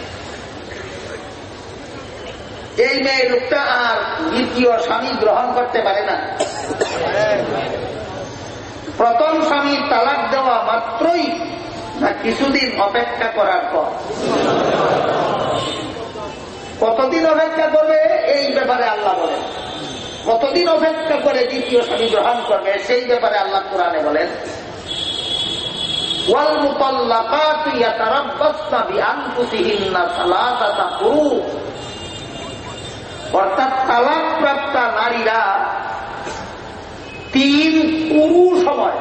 এই মেয়ে লোকটা আর দ্বিতীয় স্বামী গ্রহণ করতে পারে না? প্রথম স্বামী তালাক দেওয়া মাত্রই না কিছুদিন অপেক্ষা করার পর? কতদিন অপেক্ষা করবে এই ব্যাপারে আল্লাহ বলেন। কতদিন অপেক্ষা করে দ্বিতীয় স্বামী গ্রহণ করবে সেই ব্যাপারে আল্লাহ কোরআনে বলেন, ওয়াল মুতাল্লাকাতু ইয়াতারাব্বাসনা বিআনফুসিহিন্না সালাসাতা কুরু, অর্থাৎ তালাকপ্রাপ্ত নারীরা 3 কুরু সময়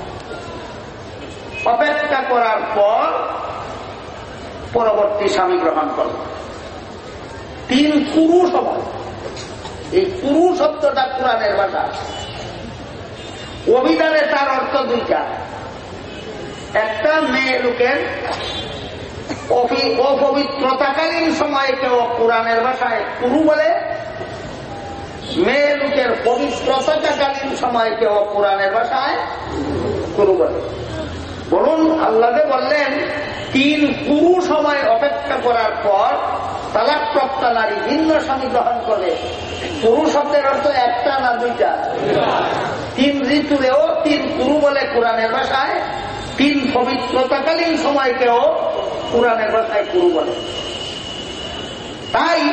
অপেক্ষা করার পর পরবর্তী স্বামী গ্রহণ করল। 3 কুরু সময়। এই কুরু শব্দটা কুরআনের ভাষা। অভিধানে তার অর্থ 2টা। একটা, মেয়ে লোকের অপবিত্রতাকালীন সময়কেও কুরআনের ভাষায় কুরু বলে, মেয়ে লোকের পবিত্রতাকালীন সময়কেও কুরআনের ভাষায় কুরু বলে। বলুন, আল্লাহ বললেন 3 কুরু সময় অপেক্ষা করার পর তালাকপ্রাপ্ত নারী ভিন্ন স্বামী গ্রহণ করে। কুরু শব্দের অর্থ একটা না 2টা? 3 ঋতুরেও 3 কুরু বলে কুরআনের ভাষায়, 3 পবিত্রতাকালীন সময়কেও কুরআনের ভাষায় কুরু বলে। তাই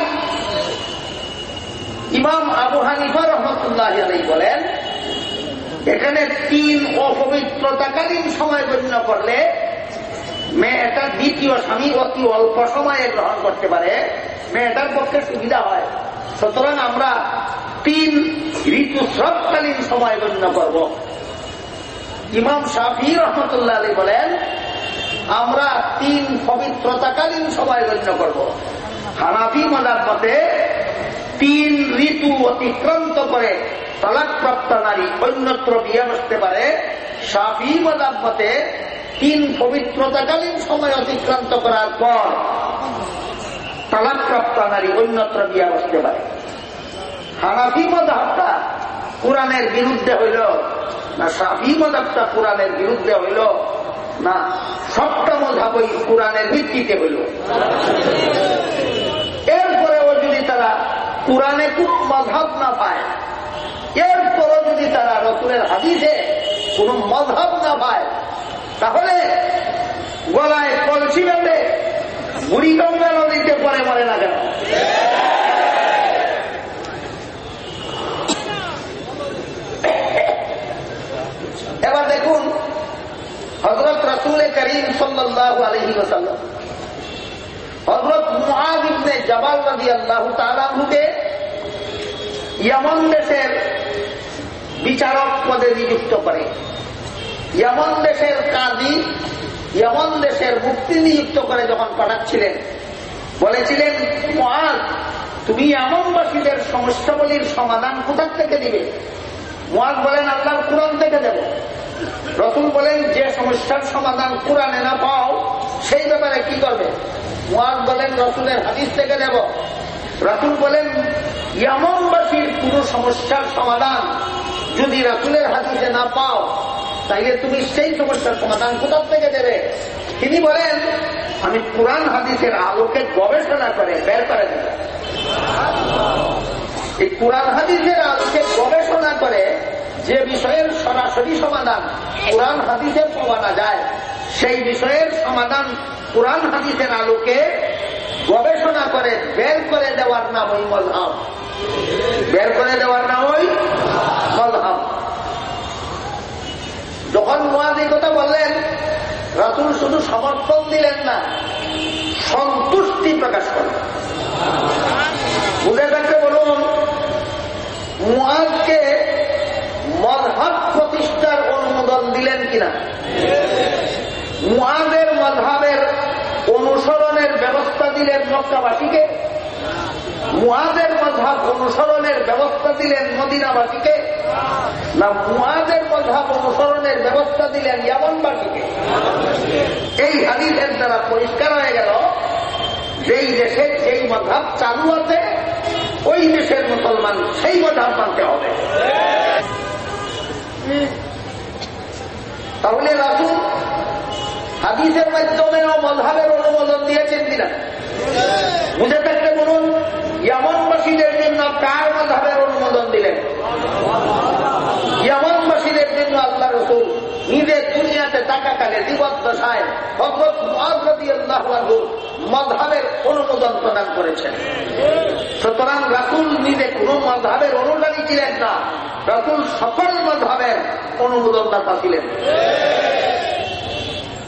ইমাম আবু হানিফা রাহমাতুল্লাহি আলাইহি বলেন, এখানে 3 অপবিত্রতাকালীন সময় গণ্য করলে মেয়েটা দ্বিতীয় স্বামী অতি অল্প সময়ে গ্রহণ করতে পারে, মেয়েটার পক্ষে সুবিধা হয়। সুতরাং আমরা 3 ঋতুস্রাবকালীন সময় গণ্য করব। ইমাম শাফিঈ রাহমাতুল্লাহ আলাইহি বলেন, আমরা 3 পবিত্রতাকালীন সময় গণ্য করব। হানাফি মাযহাব মতে 3 ঋতু অতিক্রান্ত করে তালাকপ্রাপ্ত নারী অন্যত্র বিয়ে বসতে পারে। শাফিঈ মাযহাব মতে 3 পবিত্রতাকালীন সময় অতিক্রান্ত করার পর তালাকপ্রাপ্ত নারী অন্যত্র বিয়ে বসতে পারে। হানাফি মাযহাবটা কুরআনের বিরুদ্ধে হইল না শাফিঈ মাযহাবটা কুরআনের বিরুদ্ধে হইল না সবটা মাযহাবই কুরআনের ভিত্তিতে হইল? এরপরেও যদি তারা কুরআনে খুব মাযহাব না পায়, এরপরও যদি তারা রাসূলের হাদিসে কোন মাযহাব না পায়, তাহলে গলায় কলসি বেঁধে বুড়িগঙ্গা নদীতে পরে মরে না কেন? এবার দেখুন, হযরত রাসূল করিম সাল্লাল্লাহু আলাইহি ওয়াসাল্লাম হযরত মুআয ইবনে জাবাল রাদিয়াল্লাহু তাআলা আনহুকে ইয়ামান দেশের বিচারক পদে নিযুক্ত করে। ইয়ামান দেশের কাজী, ইয়ামান দেশের মুফতি নিযুক্ত করে যখন পাঠাচ্ছিলেন, বলেছিলেন, মুআয, তুমি ইয়ামানবাসীদের সমস্যাবলীর সমাধান কোথা থেকে দিবে? মুআয বলেন, আল্লাহর কুরআন থেকে দেব। রাসূল বলেন, যে সমস্যার সমাধান কুরআনে না পাও সেই ব্যাপারে কি করবে? মুআয বলেন, রাসূলের হাদিস থেকে দেব। রাসূল বলেন, ইয়ামানবাসীর কোন সমস্যার সমাধান যদি রাসূলের হাদিসে না পাও, তাইলে তুমি সেই সমস্যার সমাধান কোথা থেকে দেবে? তিনি বলেন, আমি কুরআন হাদিসের আলোকে গবেষণা করে বের করে দেব। এই কুরআন হাদিসের আলোকে গবেষণা করে যে বিষয়ের সরাসরি সমাধান কুরআন হাদিসে পাওয়া না যায়, সেই বিষয়ের সমাধান কুরআন হাদিসের আলোকে গবেষণা করে বের করে দেওয়ার নামই মাযহাব। বের করে দেওয়ার নামই মাযহাব। যখন মুআয এই কথা বললেন, রাসূল শুধু সমর্থন দিলেন না, সন্তুষ্টি প্রকাশ করলেন। বুঝে থাকতে বলুন, মুআযকে মাযহাব প্রতিষ্ঠার অনুমোদন দিলেন কিনা? মুআযের মাযহাবের অনুসরণের ব্যবস্থা দিলেন মক্কাবাসীকে, মুআযের মাযহাব অনুসরণের ব্যবস্থা দিলেন মদিনাবাসীকে, না মুআযের মাযহাব অনুসরণের ব্যবস্থা দিলেন ইয়ামানবাসীকে? এই হাদিসের দ্বারা পরিষ্কার হয়ে গেল, যেই দেশে যেই মাযহাব চালু আছে ওই দেশের মুসলমান সেই মাযহাব মানতে হবে। তাহলে রাসূল হাদিসের মাধ্যমেও মাযহাবের অনুমোদন দিয়েছেন কিনা? বুঝে থাকতে বলুন, ইয়ামানবাসীদের জন্য কার মাযহাবের অনুমোদন দিলেন? ইয়ামানবাসীদের জন্য আল্লাহ রাসূল নিজে দুনিয়াতে থাকাকালে জীবদ্দশায় হযরত মুআয রাদিয়াল্লাহু আনহুর মাযহাবের অনুমোদন প্রদান করেছেন। সুতরাং রাসূল নিজে কোন মাযহাবের অনুসারী ছিলেন না, রাসূল সকল মাযহাবের অনুমোদনদাতা ছিলেন।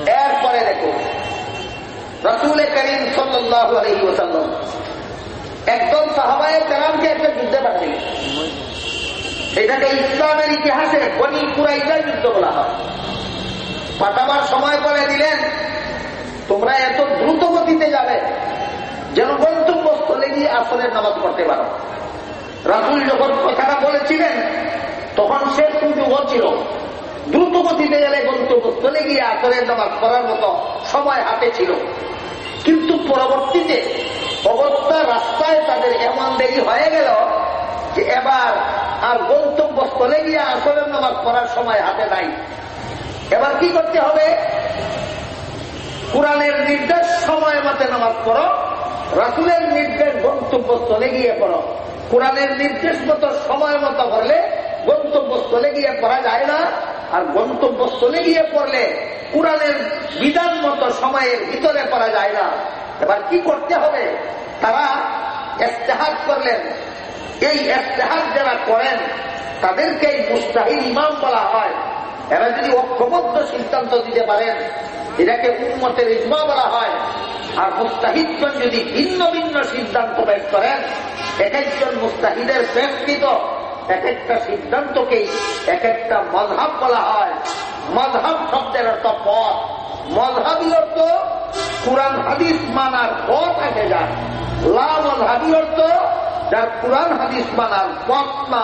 এরপরে দেখো রাসূল করিম সাল্লাল্লাহু আলাইহি ওয়াসাল্লাম একদম সাহাবায়ে কেরামকে একটা যুদ্ধে পাঠিয়েছিলেন। এটাকে ইসলামের ইতিহাসে বনি কুরাইজা যুদ্ধ বলা হয়। পাঠাবার সময় বলে দিলেন, তোমরা এত দ্রুত গতিতে যাবে যেন গন্তব্যস্থলে গিয়ে আসরের নামাজ পড়তে পারো। রাসূল যখন কথাটা বলেছিলেন তখন সে সুযোগ ছিল, দ্রুত গতিতে গেলে গন্তব্যস্থলে গিয়ে আসরের নামাজ পড়ার মতো সময় হাতে ছিল। কিন্তু পরবর্তীতে অবস্থা রাস্তায় তাদের এমন দেরি হয়ে গেল যে এবার আর গন্তব্যস্থলে গিয়ে আসরের নামাজ পড়ার সময় হাতে নাই। এবার কি করতে হবে? কুরআনের নির্দেশ সময় মতে নামাজ পড়ো, রাসূলের নির্দেশ গন্তব্যস্থলে গিয়ে পড়ো। কুরআনের নির্দেশ মতো সময় মতো পড়লে গন্তব্যস্থলে গিয়ে পড়া যায় না, আর গন্তব্যস্থলে গিয়ে পড়লে কুরআনের বিধান মতো সময়ের ভিতরে পড়া যায় না। এবার কি করতে হবে? তারা ইজতিহাদ করলেন। এই ইজতিহাদ যারা করেন তাদেরকে মুজতাহিদ ইমাম বলা হয়। এরা যদি ঐক্যবদ্ধ সিদ্ধান্ত দিতে পারেন এটাকে উম্মতের ইজমা বলা হয়। আর মুজতাহিদগণ যদি ভিন্ন ভিন্ন সিদ্ধান্ত বের করেন, এক একজন মুজতাহিদের ব্যক্তিগত এক একটা সিদ্ধান্তকেই এক একটা মাযহাব বলা হয়। মাযহাব শব্দের অর্থ পথ, মাযহাবী অর্থ কুরআন হাদিস মানার পথ আছে যার, লা মাযহাবী অর্থ যার কুরআন হাদিস মানার পথ না।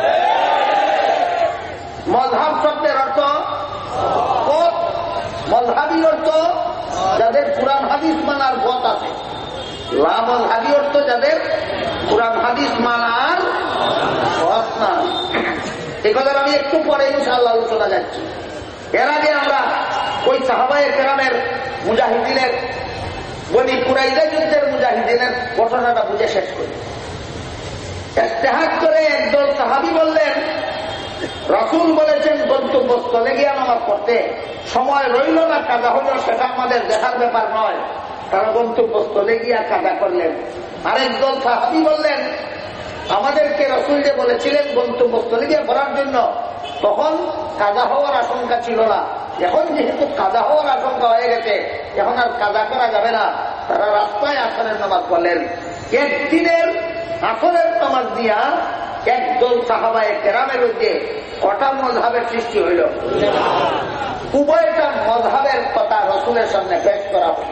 মাযহাব শব্দের অর্থ পথ, মাযহাবী অর্থ যাদের কুরআন হাদিস মানার পথ আছে, লা মাযহাবী অর্থ যাদের কুরআন হাদিস মানার পথ না। এই কথাটা আমি একটু পরে ইনশাআল্লাহ আলোচনা যাচ্ছি। এর আগে আমরা ওই সাহাবায়ে কেরামের মুজাহিদিনের বনি কুরাইজা যুদ্ধের মুজাহিদিনের ঘটনাটা বুঝে শেষ করি। ইজতিহাদ করে একদল সাহাবী বললেন, রাসূল বলেছেন গন্তব্যস্থলে গিয়ে নামাজ পড়তে, সময় রইল না, কাজা হলো, সেটা আমাদের দেখার ব্যাপার নয়। তারা গন্তব্যস্থলে গিয়ে কাজা করলেন। আরেকদল সাহাবী বললেন, আমাদেরকে রাসূল যে বলেছিলেন গন্তব্যস্থলে গিয়ে পড়ার জন্য, তখন কাজা হওয়ার আশঙ্কা ছিল না। এখন যেহেতু কাজা হওয়ার আশঙ্কা হয়ে গেছে, এখন আর কাজা করা যাবে না। তারা রাস্তায় আসরের নামাজ পড়লেন। একদিনের আসরের নামাজ দিয়া একদল সাহাবায়ে কেরামের মধ্যে কটা মযহাবের সৃষ্টি হইল। উভয়টা মযহাবের কথা রাসূলের সামনে পেশ করা হল।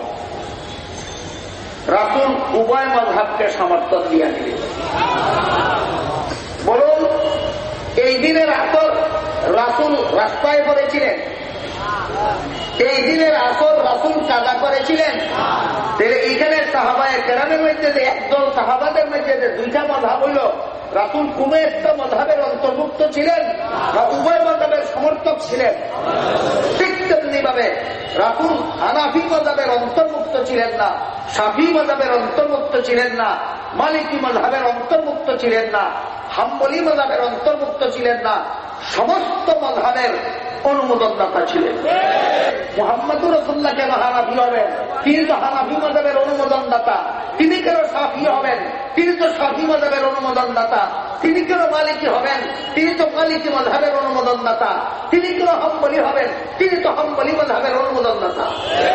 রাসূল উভয় মযহাবকে সমর্থন দিয়ে দিলেন। বলুন, এই দিনের আসর রাসূল রাস্তায় পড়েছিলেন? এই দিনের আসর রাসূল কাজা করেছিলেন? তাহলে এইখানে সাহাবায়ে কেরামের মধ্যে যে একদল সাহাবাদের মধ্যে যে দুইটা মযহাব হইল, রাসূল কোন একটা মযহাবের অন্তর্ভুক্ত ছিলেন বা উভয় মযহাবের সমর্থক ছিলেন? ঠিক তেমনি ভাবে রাসূল হানাফি মযহাবের অন্তর্ভুক্ত ছিলেন না, শাফিঈ মযহাবের অন্তর্ভুক্ত ছিলেন না, মালিকি মযহাবের অন্তর্ভুক্ত ছিলেন না, হাম্বলি মযহাবের অন্তর্ভুক্ত ছিলেন না। সমস্ত মযহাবের অনুমোদনদাতা ছিলেন। মুহাম্মদুর রাসূলুল্লাহ কেন হানাফি হবেন? তিনি তো হানাফি মযহাবের অনুমোদনদাতা। তিনি কেন শাফিঈ হবেন? তিনি তো শাফিঈ মযহাবের অনুমোদনদাতা। তিনি কেন মালিকি হবেন? তিনি তো মালিকি মযহাবের অনুমোদনদাতা। তিনি কেন হাম্বলি হবেন? তিনি তো হাম্বলি মযহাবের অনুমোদনদাতা।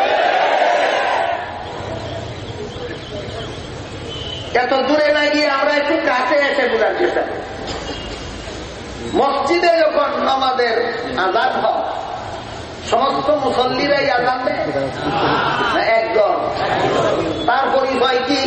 এত দূরে না গিয়ে আমরা একটু কাছে এসে বোঝার চেষ্টা করি। মসজিদে যখন নামাজের আযান হয়, সমস্ত মুসল্লিরাই আযান দেয় না একজন? তার পরিচয় কি?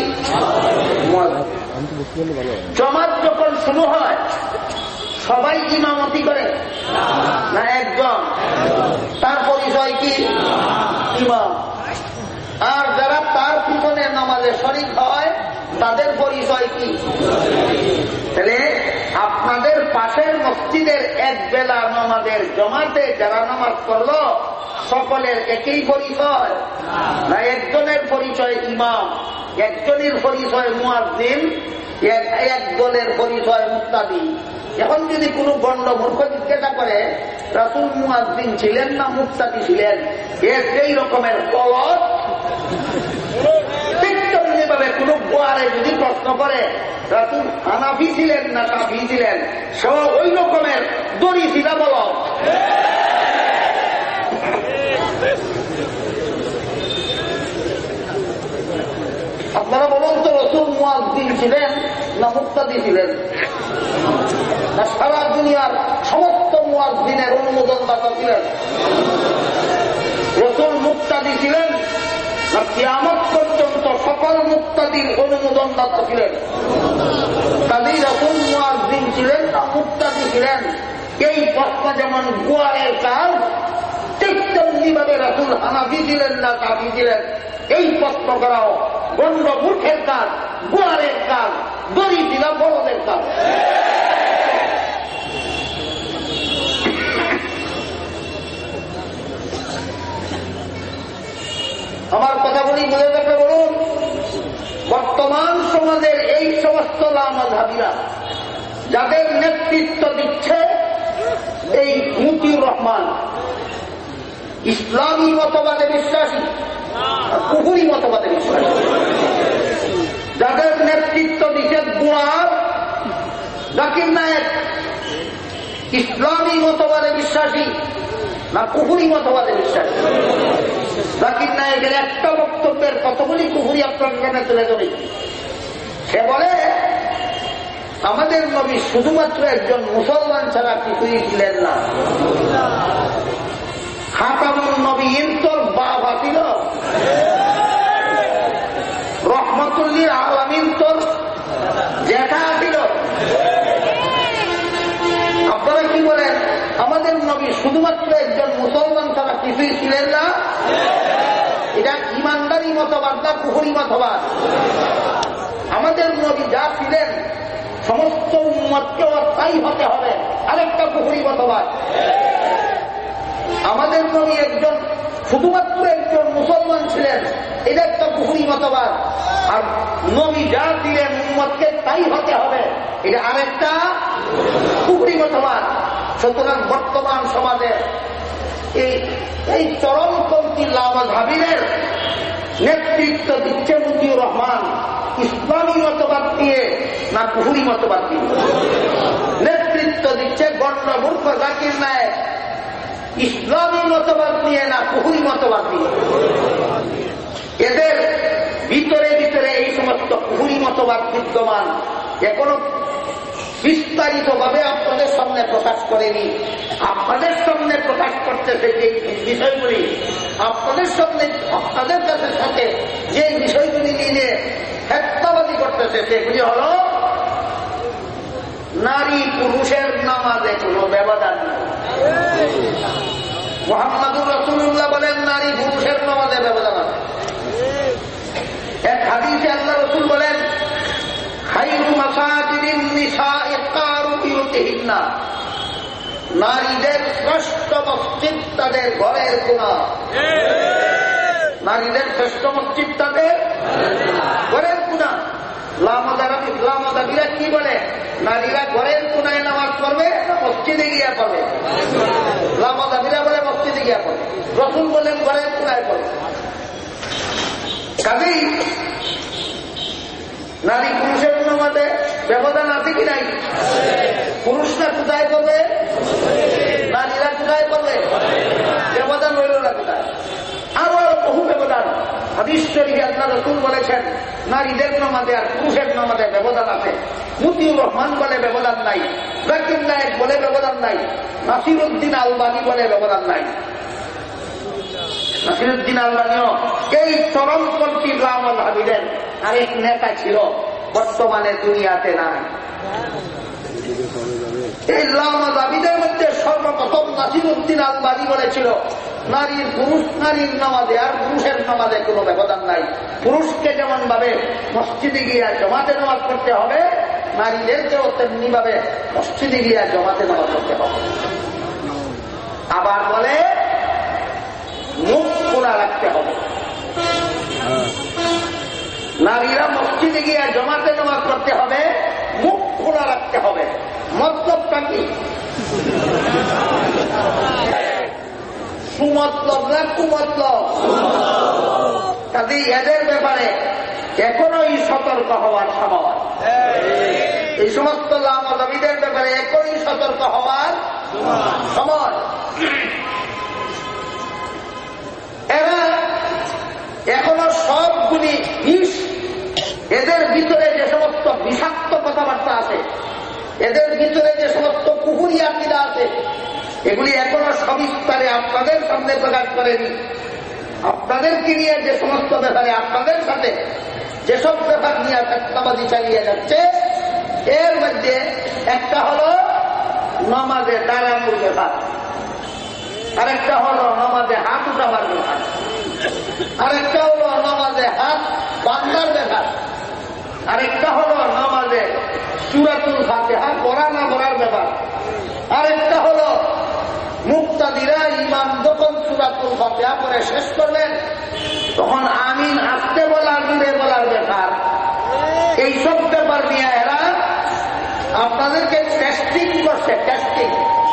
জমাত যখন শুরু হয় সবাই ইমামতি করে না একজন? তার পরিচয় কি? ইমাম। আর যারা তার পিছনে নামাজে শরীক হয় তাদের পরিচয় কি? তাহলে আপনাদের পাশের মসজিদের এক বেলা নামাজের জমাতে যারা নামাজ পড়লো সকলের একই পরিচয় না? একজনের পরিচয় ইমাম, একজনের পরিচয় মুয়াজ্জিন, এক দলের পরিচয় মুক্তাদি। এখন যদি কোনো গণ্ড মূর্খ জিজ্ঞাসা করে রাসূল মুয়াজ্জিন ছিলেন না মুক্তাদি ছিলেন, এর এই রকমের গলত ভাবে কোন গোয়ারে যদি প্রশ্ন করে রাসূল হানাফি ছিলেন না শাফিঈ ছিলেন, সব ওই রকমের দড়ি সিধা বল। রসুল মুয়াজ্জিন ছিলেন না মুক্তাদি ছিলেন? না সারা দুনিয়ার সমস্ত মুয়াজ্জিনের অনুমোদনদাতা ছিলেন? রসুল মুক্তাদি ছিলেন না কিয়ামত পর্যন্ত সকল মুক্তাদির অনুমোদনদাতা ছিলেন? তাদের রসুল মুয়াজ্জিন ছিলেন না মুক্তাদি ছিলেন? এই প্রশ্ন যেমন গোয়ারের কাজ, ঠিক তেমনি ভাবে রসুল হানাফি ছিলেন না কাফি ছিলেন এই প্রশ্ন করাও গণ্ড মূর্খের কাজ, গোয়ারের কাজ, দড়ি দিলা বড়দের কাজ। আমার কথাগুলি বুঝে দেখে বলুন, বর্তমান সমাজের এই সমস্ত লামাযহাবীরা যাদের নেতৃত্ব দিচ্ছে এই মতিউর রহমান, ইসলামী মতবাদে বিশ্বাসী, কুফরি মতবাদে বিশ্বাসী, যাদের নেতৃত্ব দিচ্ছে গোয়ার জাকির নায়েক, ইসলামী মতবাদে বিশ্বাসী না কুফরি মতবাদে বিশ্বাসী? জাকির নায়েকের একটা বক্তব্যের কতগুলি কুফরি আপনার সামনে তুলে ধরি। সে বলে আমাদের নবী শুধুমাত্র একজন মুসলমান ছাড়া কিছুই ছিলেন না। খাতামুন নবীন তোর বাবা ছিল, রহমতুল্লিল আলামিন তোর জ্যাঠা ছিল। আপনারা কি বলেন আমাদের নবী শুধুমাত্র একজন মুসলমান ছাড়া কিছুই ছিলেন না? এটা ইমানদারি মতবাদ না কুফরি মতবাদ? আমাদের নবী যা ছিলেন সমস্ত উম্মতকে তাই হতে হবে, আরেকটা কুফরি মতবাদ। আমাদের নবী একজন শুধুমাত্র একজন মুসলমান ছিলেন, এটা একটা কুফরি মতবাদ। আর নবী যা ছিলেন উম্মতকে তাই হতে হবে, এটা আরেকটা কুফরি মতবাদ। সুতরাং বর্তমান সমাজে এই চরমপন্থী লামাযহাবীদের নেতৃত্ব দিচ্ছে মতিউর রহমান, ইসলামী মতবাদ দিয়ে না কুফরি মতবাদ দিয়ে? নেতৃত্ব দিচ্ছে গণ্ড মূর্খ জাকির নায়েক, ইসলামী মতবাদ দিয়ে না কুফরি মতবাদ দিয়ে? এদের ভিতরে ভিতরে এই সমস্ত কুফরি মতবাদ বিদ্যমান, এখনো বিস্তারিত ভাবে আপনাদের সামনে প্রকাশ করেনি। আপনাদের সামনে প্রকাশ করতেছে যে বিষয়গুলি, আপনাদের সামনে আপনাদের কাছে সাথে যে বিষয়গুলি নিয়ে ফতোয়াবাজি করতেছে সেগুলি হল নারী পুরুষের নামাজে কোনো ব্যবধান নেই। মুহাম্মদুর রাসূলুল্লাহ বলেন নারী পুরুষের নামাজে ব্যবধান আছে। এক হাদিসে আল্লাহ রাসূল বলেন খায়রু মাসাজিদিন নিসায়ে কারু বিউতিহিন্না, নারীদের শ্রেষ্ঠ মসজিদ তাদের ঘরের কোণা। নারীদের শ্রেষ্ঠ মসজিদ তাদের ঘরের কোণা। লামাযহাবীরা কি বলে? নারীরা ঘরের কোণায় নামাজ পড়বে না মসজিদে গিয়া পড়বে? লামাযহাবীরা বলে মসজিদে গিয়া পড়বে, রাসূল বলেন ঘরের কোণায় পড়বে। কাজেই নারী পুরুষের নামাজে ব্যবধান আছে কি নাই? পুরুষরা কোথায় করবে, নারীরা কোথায় করবে? ব্যবধান রইল না কোথায়? আরো বহু ব্যবধান হাদিস শরীফে আল্লাহ রাসূল বলেছেন নারীদের নামাজে আর পুরুষের নামাজে ব্যবধান আছে। মতিউর রহমান বলে ব্যবধান নাই, জাকির নায়েক বলে ব্যবধান নাই, নাসিরউদ্দিন আলবানী বলে ব্যবধান নাই। নাসিরউদ্দিন আলবানীও এই চরমপন্থী লামাযহাবীদের আরেক নেতা ছিল, বর্তমানে দুনিয়াতে নাই। এই লামাযহাবীদের মধ্যে সর্বপ্রথম নাসিরউদ্দিন আলবানী বলেছিল নারীর নামাজে আর পুরুষের নামাজে কোনো ব্যবধান নাই। পুরুষকে যেমন ভাবে মসজিদে গিয়ে জমাতে নামাজ পড়তে হবে, নারীদেরকেও তেমনি ভাবে মসজিদে গিয়ে জমাতে নামাজ পড়তে হবে। আবার বলে মুখ খোলা রাখতে হবে। নারীরা মসজিদে গিয়ে জমাতে নামাজ পড়তে হবে, মুখ খোলা রাখতে হবে। মতলবটা কি? সুমতলব না কুমতলব? কাজে এদের ব্যাপারে এখনোই সতর্ক হওয়ার সময়। এই সমস্ত লামাযহাবীদের ব্যাপারে এখনই সতর্ক হওয়ার সময়। এরা এখনো সবগুলি হিস এদের ভিতরে যে সমস্ত বিষাক্ত কথাবার্তা আছে, এদের ভিতরে যে সমস্ত কুহুরি আকীদা আছে, এগুলি এখনো সবিস্তারে আপনাদের সামনে প্রকাশ করেনি। আপনাদেরকে নিয়ে যে সমস্ত ব্যাপারে আপনাদের সাথে যেসব ব্যাপার নিয়ে ফেতনাবাজি চালিয়ে যাচ্ছে, এর মধ্যে একটা হলো নামাজে দাঁড়ানোর ব্যাপার, আরেকটা হলো নামাজে হাত উঠাবার ব্যাপার, আরেকটা হলো নামাজে হাত বান্ধার ব্যাপার, আরেকটা হলো নামাজে সূরাতুল ফাতিহা পড়া না পড়ার ব্যাপার, আরেকটা হলো মুক্তাদিরা ইমাম যখন সূরাতুল ফাতিহা পড়ে শেষ করবেন তখন আমিন আস্তে বলার দূরে বলার ব্যাপার। এইসব ব্যাপার নিয়ে এরা আপনাদেরকে টেস্টিং করছে। টেস্টিং,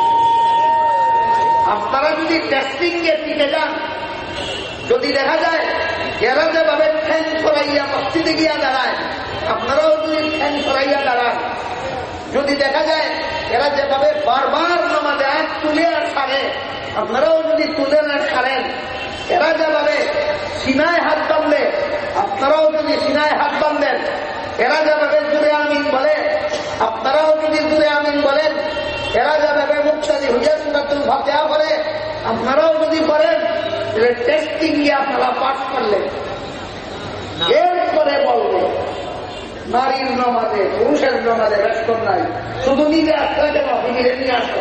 আপনারা যদি টেস্টিং এ টিকে যান, যদি দেখা যায় এরা যেভাবে ঠ্যাং সরাইয়া মসজিদে গিয়া দাঁড়ায়, আপনারাও যদি ঠ্যাং সরাইয়া দাঁড়ান, যদি দেখা যায় এরা যেভাবে বারবার নামাজে হাত তুলে আর ছাড়ে, আপনারাও যদি তুলে আর ছাড়েন, এরা যেভাবে সিনায় হাত বাঁধলে আপনারাও যদি সিনায় হাত বাঁধেন, এরা যেভাবে জুড়ে আমিন বলে আপনারাও যদি জুড়ে আমিন বলেন, এরা যেভাবে মুক্তাদি হইয়া সূরাতুল ফাতিহা করে আপনারাও যদি করেন, টেস্টিং গিয়ে আপনারা পাস করলেন। এরপরে বলবে নারীর নামাজে পুরুষের নামাজে ব্যস্ত নাই, শুধু নিজে আসতে কেন নিজে নিয়ে আসো।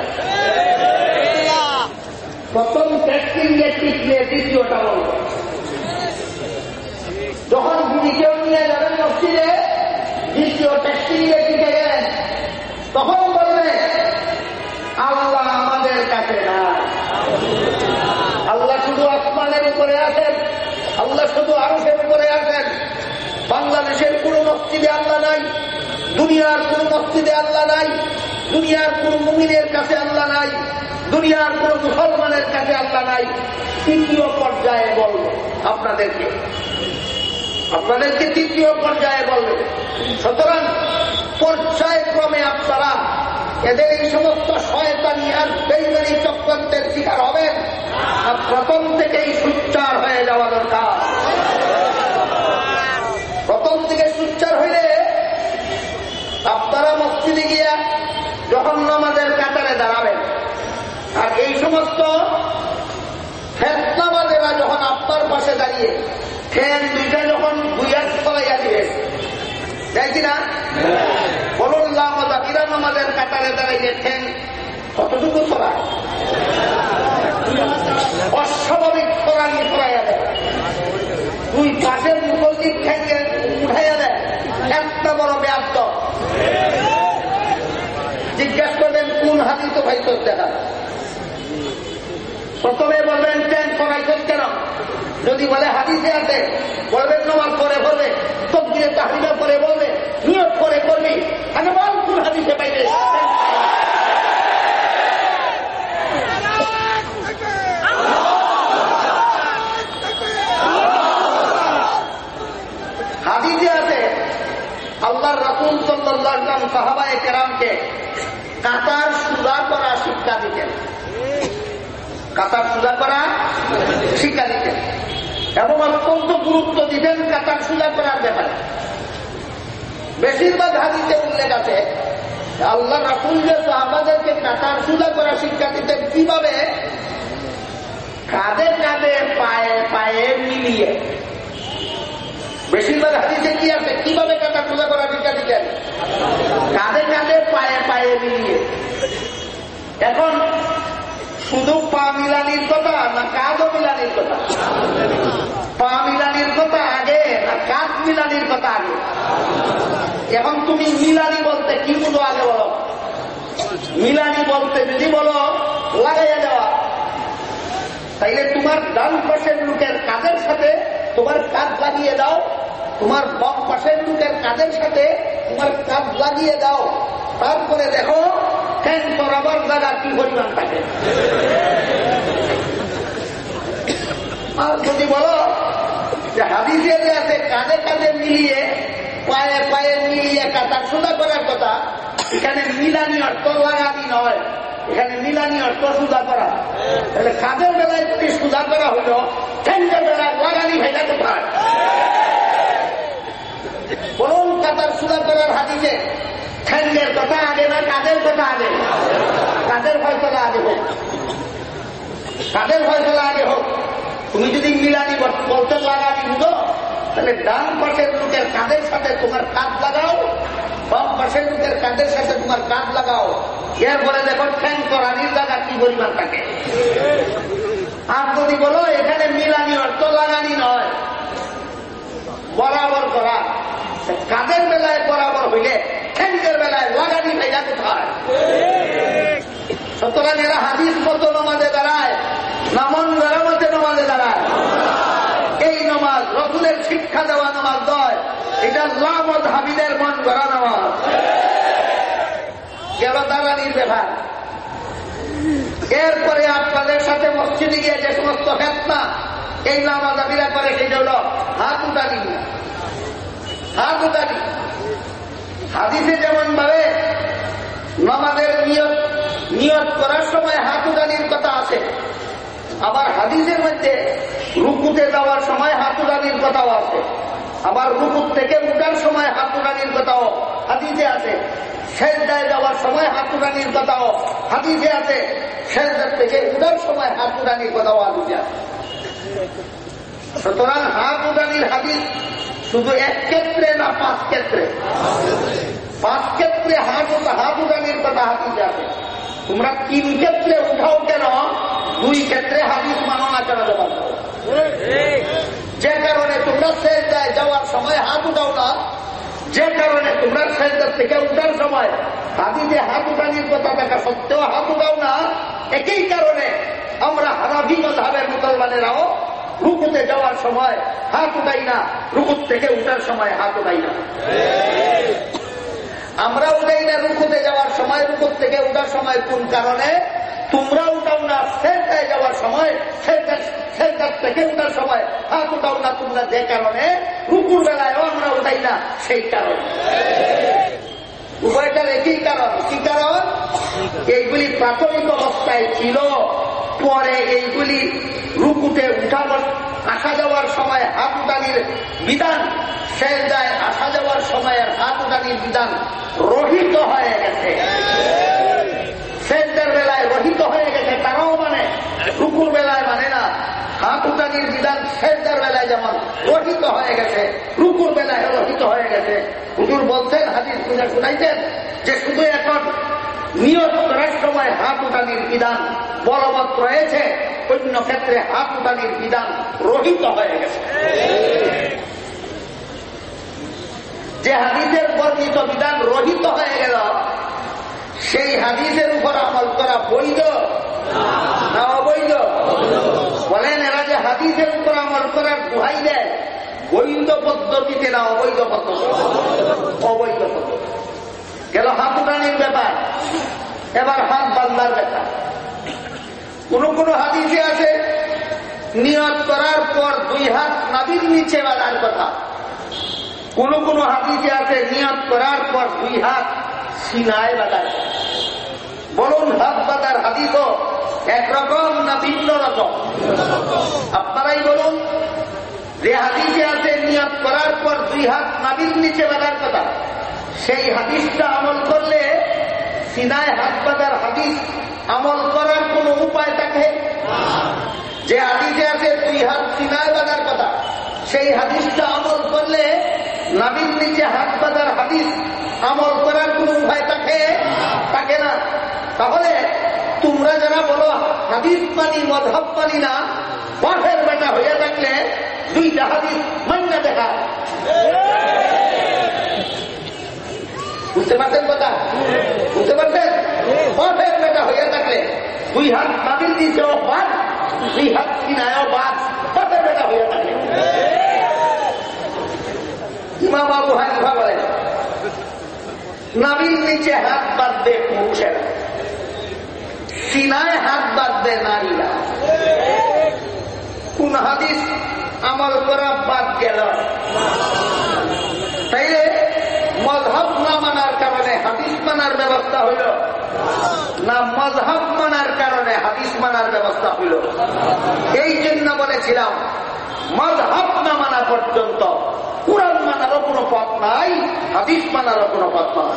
প্রথম টেস্টিং এ টিকলে দ্বিতীয়টা বলবে। যখন ভূমিকেও নিয়ে যাবেন মসজিদে, দ্বিতীয় টেস্টিং এ টিকে গেলেন, তখন বলবে আল্লাহ আমাদের কাছে না, আল্লাহ শুধু আসমানের উপরে আছেন, আল্লাহ শুধু আরশের উপরে আছেন। বাংলাদেশের কোন মসজিদে আল্লাহ নাই, দুনিয়ার কোন মসজিদে আল্লাহ নাই, দুনিয়ার কোন মুমিনের কাছে আল্লাহ নাই, দুনিয়ার কোন মুসলমানের কাছে আল্লাহ নাই। তৃতীয় পর্যায়ে বলবে আপনাদেরকে তৃতীয় পর্যায়ে বলবে। সুতরাং পর্যায়ক্রমে আপনারা এদের এই সমস্ত শয়তানি আর বেঈমানি চক্রান্তের শিকার হবেন, আর প্রথম থেকেই সুচ্চার হয়ে যাওয়া দরকার। প্রথম থেকে সুচ্চার হইলে আপনারা মসজিদে গিয়া যখন নামাজের কাতারে দাঁড়াবেন, আর এই সমস্ত ফেতনাবাজেরা যখন আপনার পাশে দাঁড়িয়ে ঠ্যাং দুইটা যখন দুইয়ার ফলাইয়া দিবে, তাই কিনা বলুন, লামাজাতিরা নামাজের কাতারে দাঁড়াইয়ে ঠ্যাং কতটুকু ছড়ায়, অস্বাভাবিক ছড়ানি ছড়াইয়া দেয়, দুই পাশের মুসল্লির ঠ্যাংকে উঠাইয়া দেয়, একটা বড় ব্যাপ্ত। জিজ্ঞাসা করবেন কোন হাদিস তো ভাই তোর দেখা, প্রথমে বলবেন ঠ্যাং ছড়াইছেন কেন, যদি বলে হাদিসে আছে বলবেন নামাজ পরে বলবে, তাকবীরে তাহরিমা পরে বলবে, নিয়ত করে করবি, আগে বল কোন হাদিসে পাইবে। হাদিসে আছে আল্লাহর রাসূল সাল্লাল্লাহু আলাইহি ওয়াসাল্লাম সাহাবায়ে কেরামকে কাতার সুজা করা শিক্ষা দিতেন, কাতার সুজা করা শিক্ষা দিতেন, এবং অত্যন্ত গুরুত্ব দিতেন কাতার সুজা করার ব্যাপারে। বেশিরভাগ হাদিসে উল্লেখ আছে আল্লাহ রাসূল যে সাহাবাদেরকে কাতার সুজা করা শিক্ষা দিতেন কিভাবে, কাঁধে কাঁধে পায়ে পায়ে মিলিয়ে। বেশিরভাগ হাদিসে কি আছে কিভাবে কাতার সুজা করা শিক্ষা দিতেন, কাঁধে কাঁধে পায়ে পায়ে মিলিয়ে। এখন শুধু পা মিলানির কথা না কাঁধও মিলানির কথা, পা মিলানির কথা আগে না কাঁধ মিলানির কথা আগে। এখন তুমি মিলানি বলতে কি বুঝো আগে বলো। মিলানি বলতে যদি বলো লাগাইয়া দেওয়া, তাইলে তোমার ডান পাশের লোকের কাঁধের সাথে তোমার কাঁধ লাগিয়ে দাও, তোমার বাম পাশের লোকের কাঁধের সাথে তোমার কাঁধ লাগিয়ে দাও, তারপরে দেখো ঠ্যাং সরাবার জায়গা কি পরিমাণ থাকে। আর যদি বলো যে হাদিসে যে আছে কাঁধে কাঁধে মিলিয়ে পায়ে পায়ে মিলিয়ে কাতার সোজা করার কথা, এখানে মিলানি অর্থ লাগানি নয়, এখানে মিলানি অর্থ সোজা করা। তাহলে কাঁধের বেলায় যদি সোজা করা হলো, ঠ্যাংয়ের বেলায় লাগানি ভেজা কোথায়? বলুন কাতার সুদা করার হাদিসে ঠ্যাঙ্গের কথা আগে না কাদের কথা আগে? কাদের ফয়সলা আগে হোক, কাদের ফয়সলা আগে হোক। তুমি যদি মিলানি বলতে লাগানি বুঝো, তাহলে ডান পাশের লোকের কাঁধের সাথে তোমার কাঁধ লাগাও, বাম পাশের লোকের কাঁধের সাথে তোমার কাঁধ লাগাও, এরপরে দেখো ঠ্যাং করানির জায়গা কি পরিমাণ থাকে। আর যদি বলো এখানে মিলানি অর্থ লাগানি নয়, বরাবর করা, কাঁধের বেলায় বরাবর হইলে ঠ্যাঙ্গের বেলায় লাগানি ভেজা কোথায়? সুতরাং এরা হাদিস মতো নমাজে দাঁড়ায় না মন গড়া মতে নমাজে দাঁড়ায়? এই নমাজ রসুলের শিক্ষা দেওয়া নামাজ নয়, এটা লামত হাবিদের মন গড়া নামাজ। গেল দাঁড়ানির ব্যাপার। এরপরে আপনাদের সাথে মসজিদে গিয়ে যে সমস্ত ফেতনা এই নামাজ আবিরা করে, সেটা হল হাত উঠানি। হাত উঠানি হাদিসে যেমন ভাবে নামাজের নিয়ত করার সময় হাত উঠানির কথা আছে, আবার হাদিসের মধ্যে রুকুতে যাওয়ার সময় হাত উঠানির কথাও আছে, আবার রুকুত থেকে উঠার সময় হাত উঠানির কথাও হাদিসে আছে, সেজদায় যাওয়ার সময় হাত উঠানির কথাও হাদিসে আছে, সেজদার থেকে উঠার সময় হাত উঠানির কথাও হাদিসে আছে। সুতরাং হাত উঠানির হাদিস শুধু এক ক্ষেত্রে না 5 ক্ষেত্রে? 5 ক্ষেত্রে হাত উঠানির কথা হাদিসে আছে। তোমরা 3 ক্ষেত্রে উঠাও কেন, 2 ক্ষেত্রে হাদিস মানো না কেন? যে কারণে তোমরা সেজদায় যাওয়ার সময় হাত উঠাও না, যে কারণে তোমরা সেজদার থেকে উঠার সময় হাদিসে হাত উঠানির কথা দেখা সত্ত্বেও হাত উঠাও না, একই কারণে আমরা হানাফি মাযহাবের মুসলমানেরাও রুকুতে যাওয়ার সময় হাত উঠাই না, রুকুত থেকে উঠার সময় হাত উঠাই না। আমরা উঠাই না রুকুতে যাওয়ার সময়, রুকুত থেকে উঠার সময় কোন কারণে? তোমরা উঠাও না সেজদায় যাওয়ার সময়, সেজদার থেকে উঠার সময় হাত উঠাও না তোমরা যে কারণে, রুকুর বেলায়ও আমরা উঠাই না সেই কারণে। উভয়টার একই কারণ। কি কারণ? এইগুলি প্রাথমিক অবস্থায় ছিল, পরে এইগুলি রুকুতে উঠা আসা যাওয়ার সময় হাত উঠানির বিধান, সেজদায় আসা যাওয়ার সময়ের হাত উঠানির বিধান রহিত হয়ে গেছে। সেজদার বেলায় রহিত হয়ে গেছে, তারাও মানে, রুকুর বেলায় মানে না। হাত উঠানির বিধান সেজদার বেলায় যেমন রহিত হয়ে গেছে, রুকুর বেলায় রহিত হয়ে গেছে। হুজুর বলছেন, হাদিস শুনাইতেন যে শুধু এখন নিয়ত করার সময় হাত উঠানির বিধান বলবৎ রয়েছে, অন্য ক্ষেত্রে হাত উঠানির বিধান রহিত হয়ে গেছে। যে হাদিসের বর্ণিত বিধান রহিত হয়ে গেল, সেই হাদিসের উপর আমল করা বৈধ না অবৈধ? বলেন, এরা যে হাদিসের উপর আমল করার দোহাই দেয়, বৈধ পদ্ধতিতে না অবৈধ পদ্ধতি? অবৈধ পদ্ধতি। গেল হাত উঠানির ব্যাপার। এবার হাত বান্ধার ব্যাপার। কোন কোন হাদিসে আছে নিয়ত করার পর 2 হাত নাভির নিচে বাঁধার কথা, কোন কোন হাদিসে আছে নিয়ত করার পর 2 হাত সিনায় বাঁধার। বলুন, হাত বাঁধার হাদিসও একরকম না ভিন্ন রকম? আপনারাই বলুন। যে হাদিসে আছে নিয়ত করার পর 2 হাত নাভির নিচে বাঁধার কথা, সেই হাদিসটা আমল করলে সিনায় হাত বাঁধার হাদিস আমল করার কোন উপায় থাকে? যে হাদিসে আছে 2 হাত সিনায় বাঁধার কথা, সেই হাদিসটা আমল করলে নাভির নিচে হাত বাঁধার হাদিস আমল করার কোন উপায় থাকে? থাকে না। তাহলে তোমরা যারা বলো হাদিস মানি, মযহাব মানি না, পথের বেটা হয়ে থাকলে 2টা হাদিস মান্য দেখা। বুঝতে পারছেন কথা? বুঝতে পারছেন? পথের বেটা হয়ে থাকলে 2 হাত নাভির নিচেও বাদ, 2 হাত সিনায়ও বাদ, পথের বেটা হয়ে থাকলে। ইমাম আবু হানিফা বলেন, নাভির নিচে হাত বাঁধবে পুরুষেরা, সিনায় হাত বাঁধবে নারীরা। কোন হাদিস আমল করা বাদ গেল? তাইলে মযহাব না মানার কারণে হাদিস মানার ব্যবস্থা হইল না মযহাব মানার কারণে হাদিস মানার ব্যবস্থা হইল? এই জন্য বলেছিলাম, মযহাব না মানা পর্যন্ত কুরআন মানারও কোনো পথ নাই, হাদিস মানারও কোনো পথ নাই।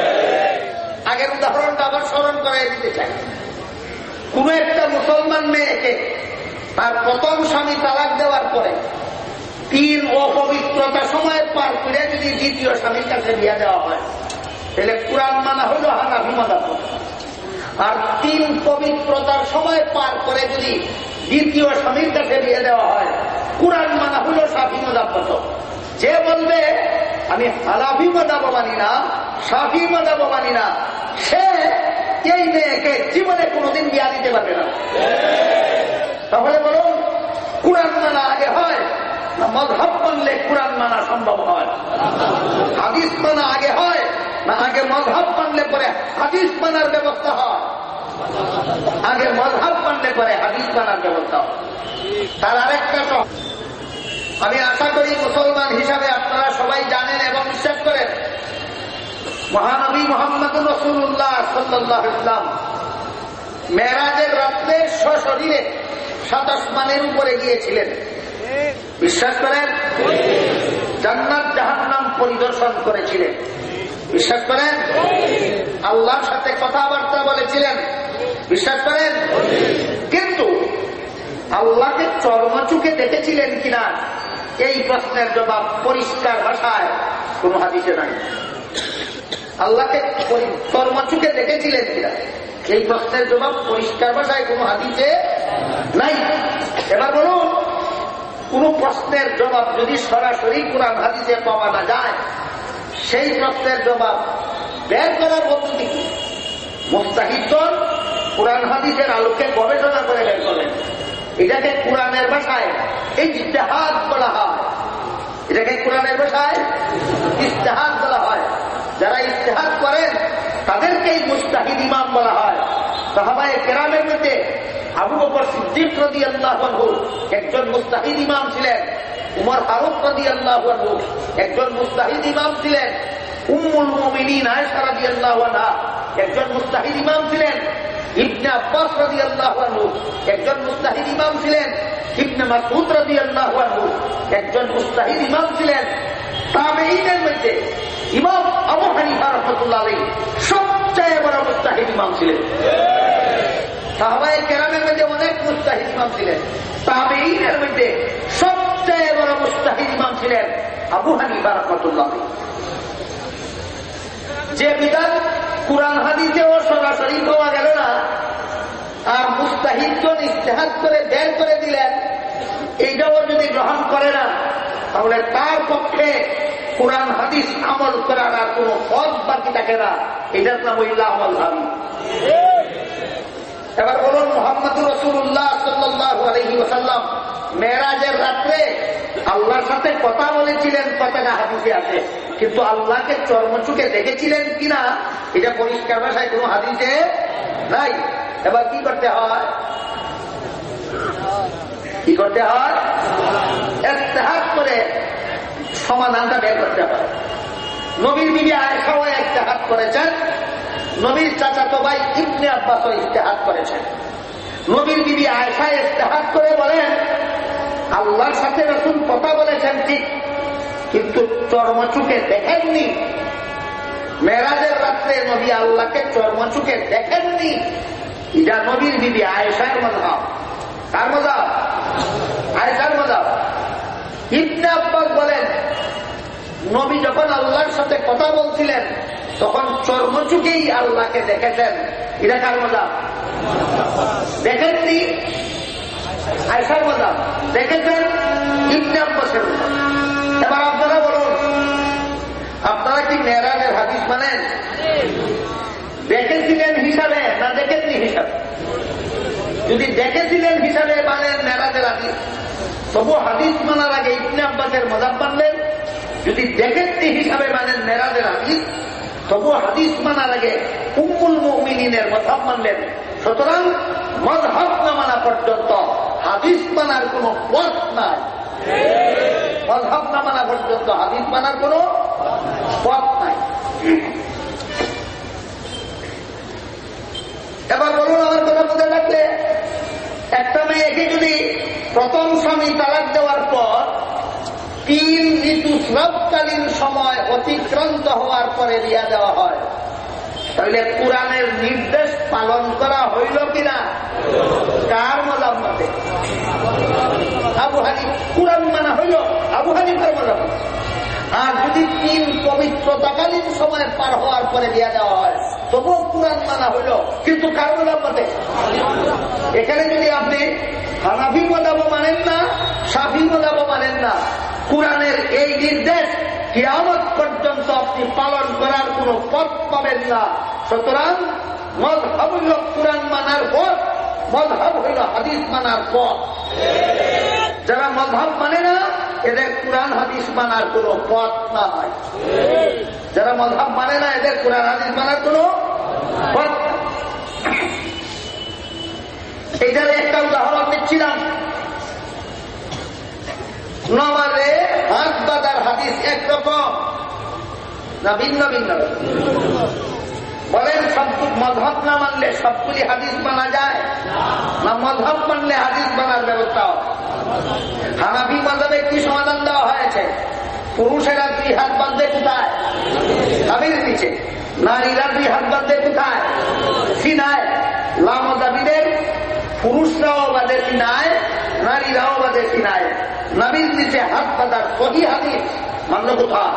আগের উদাহরণটা আবার স্মরণ করে দিতে চাই। কোন একটা মুসলমান মেয়েকে তার প্রথম স্বামী তালাক দেওয়ার পরে 3 অপবিত্রতা সময় পার করে যদি দ্বিতীয় স্বামীর কাছে বিয়ে দেওয়া হয়, তাহলে কোরআন মানা হইল হানাফি মাযহাব। আর 3 পবিত্রতার সময় পার করে যদি দ্বিতীয় স্বামীর কাছে বিয়ে দেওয়া হয়, কোরআন মানা হইল শাফি মাযহাব। যে বলবে আমি হানাফি মাযহাব মানি না, শাফি মাযহাব মানি না, সে এই মেয়েকে জীবনে কোনোদিন বিয়া দিতে পারবে না। তাহলে বলুন, কোরআন মানা আগে হয় না মাযহাব মানলে কোরআন মানা সম্ভব হয়? হাদিস মানা আগে হয় না আগে মাযহাব মানলে পরে হাদিস মানার ব্যবস্থা হয়? আগে মাযহাব মানলে পরে হাদিস মানার ব্যবস্থা হয়। তার আরেকটা আমি আশা করি মুসলমান হিসাবে আপনারা সবাই জানেন এবং বিশ্বাস করেন, মহানবী মুহাম্মদুর রাসূলুল্লাহ সাল্লাল্লাহু আলাইহি ওয়াসাল্লাম মেরাজের রাতে সশরীরে 7 আসমানের উপরে গিয়েছিলেন। বিশ্বাস করেন? জান্নাত জাহান্নাম পরিদর্শন করেছিলেন। বিশ্বাস করেন? আল্লাহর সাথে কথাবার্তা বলেছিলেন। বিশ্বাস করেন? কিন্তু আল্লাহকে চর্মচুকে দেখেছিলেন কিনা এই প্রশ্নের জবাব পরিষ্কার ভাষায় কোন হাদিসে নাই। আল্লাহকে চর্মচুকে দেখেছিলেন কিনা এই প্রশ্নের জবাব পরিষ্কার ভাষায় কোন হাদিসে নাই। এবার বলুন, কোন প্রশ্নের জবাব যদি সরাসরি কোরআন হাদিসে পাওয়া না যায়, সেই প্রশ্নের জবাব বের করার পদ্ধতি কি? মুস্তাহিদগণ কোরআন হাদিসের আলোকে গবেষণা করে বের করেন। এটাকে কোরআনের ভাষায় ইজতিহাদ বলা হয়। এটাকে কোরআনের ভাষায় ইজতিহাদ বলা হয়। যারা ইজতিহাদ করেন তাদেরকেই মুস্তাহিদ ইমাম বলা হয়। সাহাবায়ে কেরামের মধ্যে আবু বকর সিদ্দিক রাদিয়াল্লাহু আনহু একজন মুস্তাহিদ ইমাম ছিলেন। উমর ফারুক রাদিয়াল্লাহু আনহু একজন মুস্তাহিদ ইমাম ছিলেন। উম্মুল মুমিনিন আয়েশা রাদিয়াল্লাহু আনহা একজন মুস্তাহিদ ইমাম ছিলেন। ইবনে আব্বাস রাদিয়াল্লাহু আনহু একজন মুস্তাহিদ ইমাম ছিলেন। ইবনে মাসউদ রাদিয়াল্লাহু আনহু একজন মুস্তাহিদ ইমাম ছিলেন। তাবেঈনের মধ্যে ইমাম আবু হানিফা রাহমাতুল্লাহ আলাইহি সবচেয়ে বড় মুস্তাহিদ ইমাম ছিলেন। সাহাবায়ে কেরামের মধ্যে অনেক মুস্তাহিদ ইমাম ছিলেন। তাবেঈনের মধ্যে সবচেয়ে বড় মুস্তাহিদ ইমাম ছিলেন আবু হানিফা রাহমাতুল্লাহ আলাইহি। যে বিধান কুরআন হাদিসেও সরাসরি পাওয়া গেল না, আর মুস্তাহিদগণ ইজতিহাদ করে বের করে দিলেন, এইটাও যদি গ্রহণ করে না, তাহলে তার পক্ষে কোরআন হাদিস আমল করার আর কোন পথ বাকি থাকে না। এটার নাম হইল আমল ভাবি। এবার বলুন, মুহাম্মদুর রাসূলুল্লাহ সাল্লাল্লাহু আলাইহি ওয়াসাল্লাম মেরাজের রাত্রে আল্লাহর সাথে কথা বলেছিলেন, কথাটা হাদিসে আছে, কিন্তু আল্লাহকে চর্মচুকে দেখেছিলেন কিনা এটা পরিষ্কার ভাষায় কোন হাদিসে নাই। এবার কি করতে হয়? কি করতে হয়? ইজতিহাদ করে সমাধানটা বের করতে হয়। নবীর বিবি আয়েশাও ইজতিহাদ করেছেন, নবীর চাচাতো ভাই ইবনে আব্বাসও ইজতিহাদ করেছেন। নবীর বিবি আয়েশা ইজতিহাদ করে বলেন, আল্লাহর সাথে রাসূল কথা বলেছেন ঠিক, কিন্তু চর্মচুকে দেখেননি। মেরাজের রাত্রে নবী আল্লাহকে চর্মচুকে দেখেননি। এটা নবীর বিবি আয়েশার মাযহাব। কার মাযহাব? আয়েশার মাযহাব। ইবনে আব্বাস বলেন, নবী যখন আল্লাহর সাথে কথা বলছিলেন তখন চর্মচুকেই আল্লাহকে দেখেছেন। এটা কার মাযহাব? দেখেননি আয়েশার মাযহাব, দেখেছেন ইবনে আব্বাসের মাযহাব। এবার আপনারা বলুন, আপনারা কি মেরাজের হাদিস মানেন? দেখেছিলেন হিসাবে না দেখেননি হিসাবে? যদি দেখেছিলেন হিসাবে মানেন মেরাজের হাদিস, তবু হাদিস মানার আগে ইবনে আব্বাসের মাযহাব মানলেন। যদি দেখেননি হিসাবে মানেন মেরাজের হাদিস, তবু হাদিস মানার আগে উম্মুল মুমিনিনের মাযহাব মানলেন। সুতরাং মাযহাব না মানা পর্যন্ত হাদিস মানার কোন পথ নাই। মাযহাব না মানা পর্যন্ত হাদিস মানার কোন পথ নাই। এবার বলুন, আমার কথা বলতে লাগলে, একটা মেয়েকে যদি প্রথম স্বামী তালাক দেওয়ার পর 3 ঋতু স্রাবকালীন সময় অতিক্রান্ত হওয়ার পরে দিয়া দেওয়া হয়, তাহলে কোরআনের নির্দেশ পালন করা হইল কিনা? কার মজাব মতে? আবু হানিফা। কোরআন মানা হইল আবু হানিফার মজাব। আর যদি 3 পবিত্রতাকালীন সময় পার হওয়ার পরে দিয়া দেওয়া হয় তবুও কোরআন মানা হইল, কিন্তু কার মজাব মতে? এখানে যদি আপনি হানাফি মজাবও মানেন না, শাফি মজাবও মানেন না, কোরআনের এই নির্দেশ কিয়ামত পর্যন্ত আপনি পালন করার কোন পথ পাবেন না। সুতরাং মযহাব হইল কোরআন মানার পথ, মযহাব হইল হাদিস মানার পথ। যারা মযহাব মানে না এদের কোরআন হাদিস মানার কোন পথ না হয়। যারা মযহাব মানে না এদের কোরআন হাদিস মানার কোন পথ। এটার একটা উদাহরণ দিচ্ছিলাম। নমাজে হাত বাঁধার হাদিস একরকম না ভিন্ন ভিন্ন? বলেন সব মযহাব না মানলে সবগুলি হাদিস মানা যায় না? মযহাব মানলে হাদিস মানার ব্যবস্থা? হানাফি মযহাবে কি সমাধান দেওয়া হয়েছে? পুরুষেরা 2 হাত বাঁধে কোথায়? কামির নিচে। নারীরা 2 হাত বাঁধে কোথায়? সিনায়। লামজাবিদের পুরুষরাও বাঁধে সিনায়, নারীরাও বাঁধে সিনায়। নবীর নিচে হাত বাঁধার সহি হাদিস মান্য কোথায়?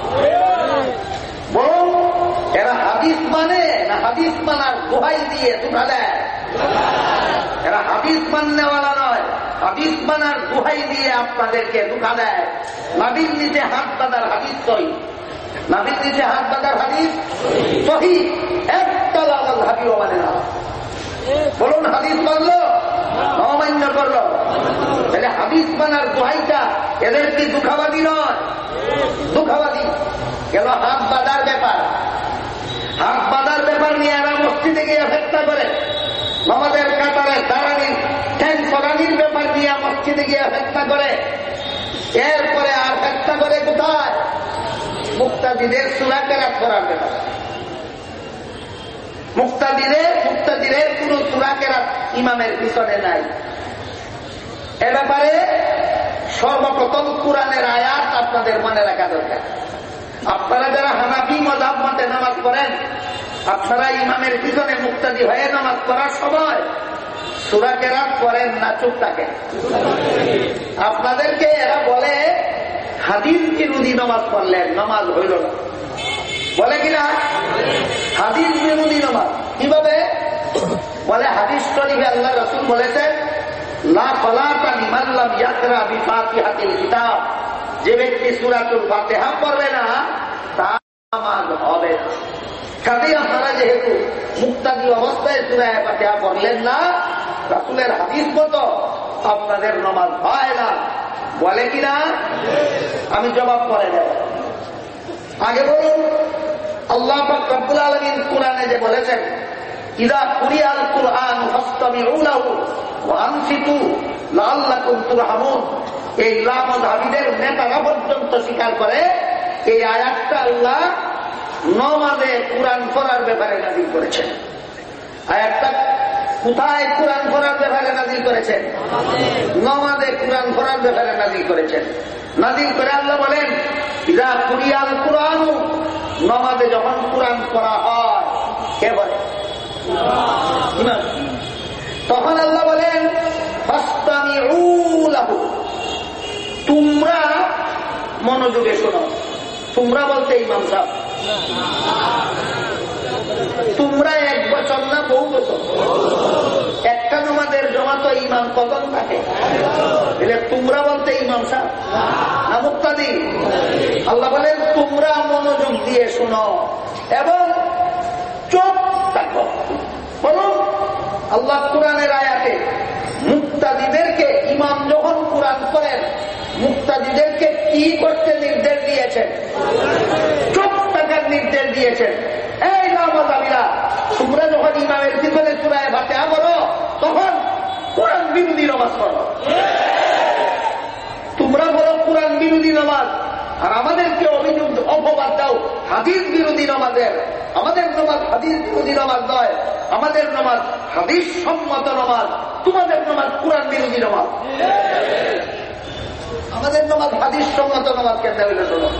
বরং এরা হাদিস মানে না হাদিস মানার দোহাই দিয়ে ধোঁকা দেয়? এরা হাদিস মাননেওয়ালা নয়, হাদিস মানার দোহাই দিয়ে আপনাদেরকে ধোঁকা দেয়। নবীর নিচে হাত বাঁধার হাদিস সহি, নবীর নিচে হাত বাঁধার হাদিস সহি, একটা লাল হাবিও মানে না। বলুন হাদিস মানলো অমান্য করলো? তাহলে হাদিস মানার দোহাইটা এদের কি দুঃখাবাদী নয়? দুঃখাবাদী। গেল হাত বাঁধার ব্যাপার। হাত বাঁধার ব্যাপার নিয়ে এরা মসজিদে গিয়ে ফেতনা করে। আমাদের কাতারে দাঁড়ানির ঠ্যাং সরানির ব্যাপার নিয়ে মসজিদে গিয়ে ফেতনা করে। এরপরে আর ফেতনা করে কোথায়? মুক্তাদিদের সূরা কেরাত করার ব্যাপার। মুক্তাদিদের কোন সূরা কেরাত ইমামের পিছনে নাই। এ ব্যাপারে সর্বপ্রথম কোরআনের আয়াত আপনাদের মনে রাখা দরকার। আপনারা যারা হানাফি মযহাব মতে নামাজ পড়েন, আপনারা ইমামের পিছনে মুক্তাদি হয়ে নামাজ পড়ার সময় সূরা কেরাত পড়েন না চুপ থাকেন? আপনাদেরকে এরা বলে হাদিস বিরোধী নামাজ পড়লেন, নামাজ হইল না। বলে কিনা? হাদিস বিরোধী নামাজ। কিভাবে বলে? হাদিস শরীফে আল্লাহ রাসূল বলেছেন লা সালাতা লিমান লাম ইয়াকরা বিফাতিহাতিল কিতাব, যে ব্যক্তি সূরাতুল ফাতিহা পড়বে না তার নামাজ হবে না। কাজেই আপনারা যেহেতু মুক্তাদি অবস্থায় সূরা ফাতিহা পড়লেন না, রাসূলের হাদিস মতো আপনাদের নামাজ হয় না। বলে কিনা? আমি জবাব করে দেব। আগে বলুন, আল্লাহ পাক রব্বুল আলামিন কোরআনে যে বলেছেন ইযা কুরিআল কুরআন ফাসতামিউ লাহু ওয়া আনসিতু লাআল্লাকুম তুরহামুন, এই লামযহাবীদের নেতারা পর্যন্ত স্বীকার করে এই আয়াতটা আল্লাহ নামাজে কোরআন পড়ার ব্যাপারে নাযিল করেছেন। আয়াতটা কোথায় কোরআন পড়ার ব্যাপারে নাযিল করেছেন? নামাজে কোরআন পড়ার ব্যাপারে নাযিল করেছেন। নাযিল করে আল্লাহ বলেন ইযা কুরিআল কুরআন, নামাজে যখন কোরআন পড়া হয়, কে বলে? ইমাম। তখন আল্লাহ বলেন ফাসতামিউ লাহু, তোমরা মনোযোগে শোনো। তোমরা বলতে ইমাম সাহেব, তোমরা এক বছর না বহু বছর? একটা নামাজের জমাত ইমাম কখন থাকে? তোমরা বলতে ইমাম সাহেব না মুক্তাদি? আল্লাহ বলেন তোমরা মনোযোগ দিয়ে শোনো এবং চুপ থাকো। বলুন, আল্লাহ কোরআনের আয়াতে মুক্তাদিদেরকে ইমাম যখন কোরআন করেন, মুক্তাদিদেরকে কি করতে নির্দেশ দিয়েছেন? চুপ থাকার নির্দেশ দিয়েছেন। এই নামাজীরা, তোমরা যখন ইমামের পিছনে সূরা ফাতিহা পড়ো তখন কোরআন বিরোধী নামাজ পড়ো। তোমরা বলো কোরআন বিরোধী নামাজ, আর আমাদেরকে অভিযোগ অপবাদ দাও হাদিস বিরোধী নামাজের। আমাদের নামাজ হাদিস বিরোধী নামাজ নয়, আমাদের নামাজ হাদিস সম্মত নামাজ। তোমাদের নামাজ কোরআন বিরোধী নামাজ। আমাদের নামাজ হাদিস সম্মত নামাজ কেন হইল শোনো।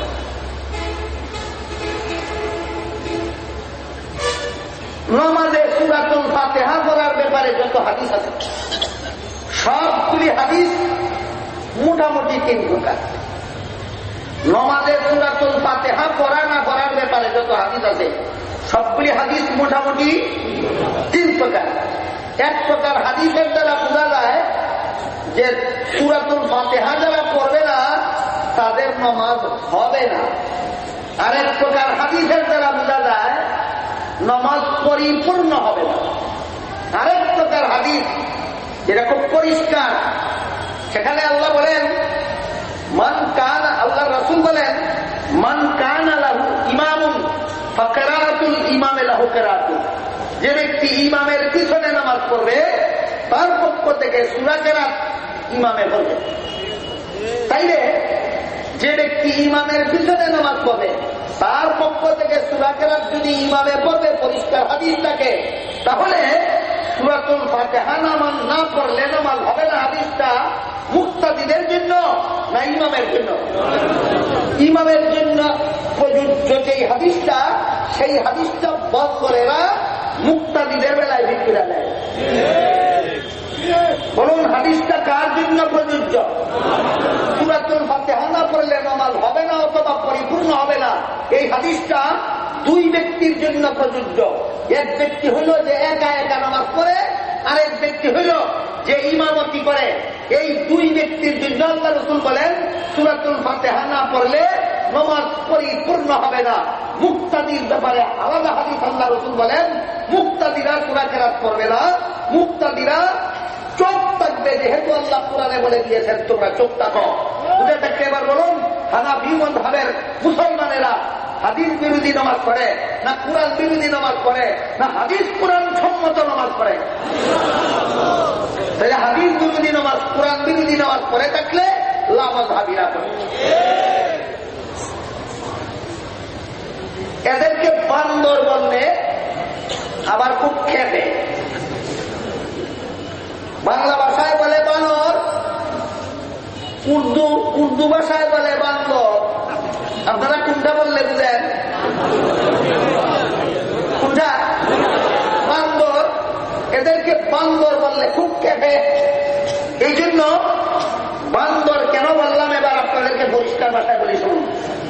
নামাজে সূরাতুল ফাতিহা পড়ার ব্যাপারে যত হাদিস আছে সবগুলি হাদিস মোটামুটি 3 প্রকার। নামাজে সূরাতুল ফাতিহা পড়া না পড়ার ব্যাপারে যত হাদিস আছে সবগুলি হাদিস মোটামুটি 3 প্রকার। এক প্রকার হাদিসের দ্বারা বোঝা যায় যে সূরাতুল ফাতিহা যারা পড়বে না তাদের নামাজ হবে না। আরেক প্রকার হাদিসের দ্বারা বোঝা যায় নামাজ পরিপূর্ণ হবে না। আরেক প্রকার হাদিস যেটা খুব পরিষ্কার, সেখানে আল্লাহ বলেন মান কান, আল্লাহ রাসূল বলেন মান কানা লাহু ইমামুন ফাকিরাতুল ইমামে লাহু কিরাতুন, যে ব্যক্তি ইমামের পিছনে নামাজ পড়বে তার পক্ষ থেকে সূরা কিরাত ইমামে পড়বে। তাইলে যে ব্যক্তি ইমামের পিছনে নামাজ পড়বে তার পক্ষ থেকে সূরা কিরাত যদি ইমামে পড়বে পরিষ্কার হাদিস থাকে, তাহলে সূরাতুল ফাতিহা নামাজ না পড়লে নামাজ হবে না। হাদিসটা মুক্তাদিদের জন্য না ইমামের জন্য? ইমামের জন্য প্রযোজ্য যেই হাদিসটা, সেই হাদিসটা বন্ধ করে না মুক্তাদিদের বেলায় ভিতরে নেয়। বলুন হাদিসটা কার জন্য প্রযোজ্য? সূরাতুল ফাতিহা না পড়লে নামাজ হবে না অথবা পরিপূর্ণ হবে না, এই হাদিসটা 2 ব্যক্তির জন্য প্রযোজ্য। এক ব্যক্তি হইল যে একা একা নামাজ পড়ে, আরেক ব্যক্তি হইল যে ইমামতি করে। এই 2 ব্যক্তির জন্য আল্লাহ রাসূল বলেন সূরাতুল ফাতিহা না পড়লে নামাজ পরিপূর্ণ হবে না। মুক্তাদির ব্যাপারে আলাদা হাদিস আল্লাহ রাসূল বলেন মুক্তাদিরা সূরা কিরাত পড়বে না, মুক্তাদিরা চোখ থাকবে। যেহেতু আল্লাহ কোরআনে বলে দিয়েছেন তোমরা চোখ থাকো, বুঝে থাকতে এবার বলুন হানাফি মাযহাবের মুসলমানেরা হাদিস বিরোধী নামাজ পড়ে না কোরআন বিরোধী নামাজ পড়ে না হাদিস কোরআন সম্মত নামাজ পড়ে? তাহলে হাদিস বিরোধী নামাজ কোরআন বিরোধী নামাজ পড়ে থাকলে লামাযহাবিরা পড়ে। এদেরকে বান্দর বললে আবার খুব খেতে, বাংলা ভাষায় বলে বানর, উর্দু ভাষায় বলে বান্দর। আপনারা কোনটা বললে বুঝেন? কোনটা? বান্দর। এদেরকে বান্দর বললে খুব খেপে। এই জন্য বান্দর কেন বললাম এবার আপনাদেরকে পরিষ্কার ভাষায় বলি শুনুন।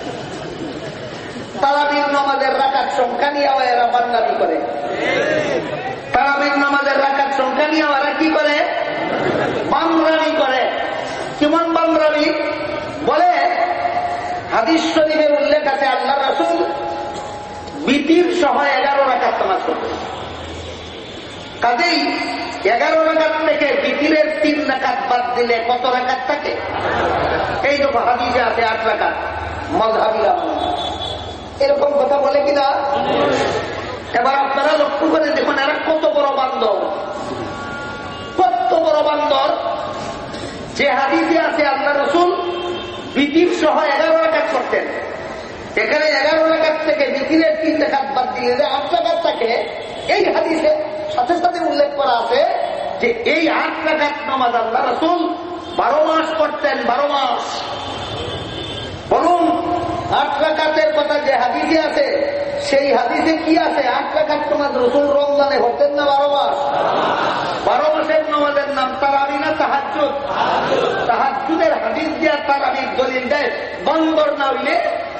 তারাবির নামাজের রাকাত সংখ্যা নিয়ে এরা বান্দামি করে। তারাবির নামাজের রাকাত সংখ্যা নিয়ে এরা কি করে? বান্দরামি করে। কেমন বান্দরামি? বলে হাদিস শরীফে উল্লেখ আছে আল্লাহ রাসূল বিতির সহ 11 রাকাত নামাজ পড়তেন। কাজেই 11 রাকাত থেকে বিতিরের 3 রাকাত বাদ দিলে কত রাকাত থাকে? এই যখন হাদিসে আছে 8 রাকাত। মাযহাবিরা এরকম কথা বলে কিনা? এবার আপনারা লক্ষ্য করে দেখুন এরা কত বড় বান্দর, কত বড় বান্দর। যে হাদিসে আছে আল্লাহ রাসূল বিতির সহ 11 রাকাত করতেন, এখানে 11 রাকাত থেকে বিতিরের 3 রাকাত বাদ দিলে যে 8 রাকাত থাকে। এই হাদিসে সাথে সাথে উল্লেখ করা আছে যে এই 8 রাকাত নামাজ আল্লাহ রাসূল 12 মাস করতেন। 12 মাস। বলুন 8 রাকাতের কথা যে হাদিসে আছে সেই হাদিসে কি আছে? 8 রাকাত নামাজ রাসূল রমজানে পড়তেন না 12 মাস? 12 মাসের নামাজের নাম তারাবি না তাহাজ্জুদ? তাহাজ্জুদের হাদিস দিয়া তারাবির দলিল দেয়। বান্দর না হইলে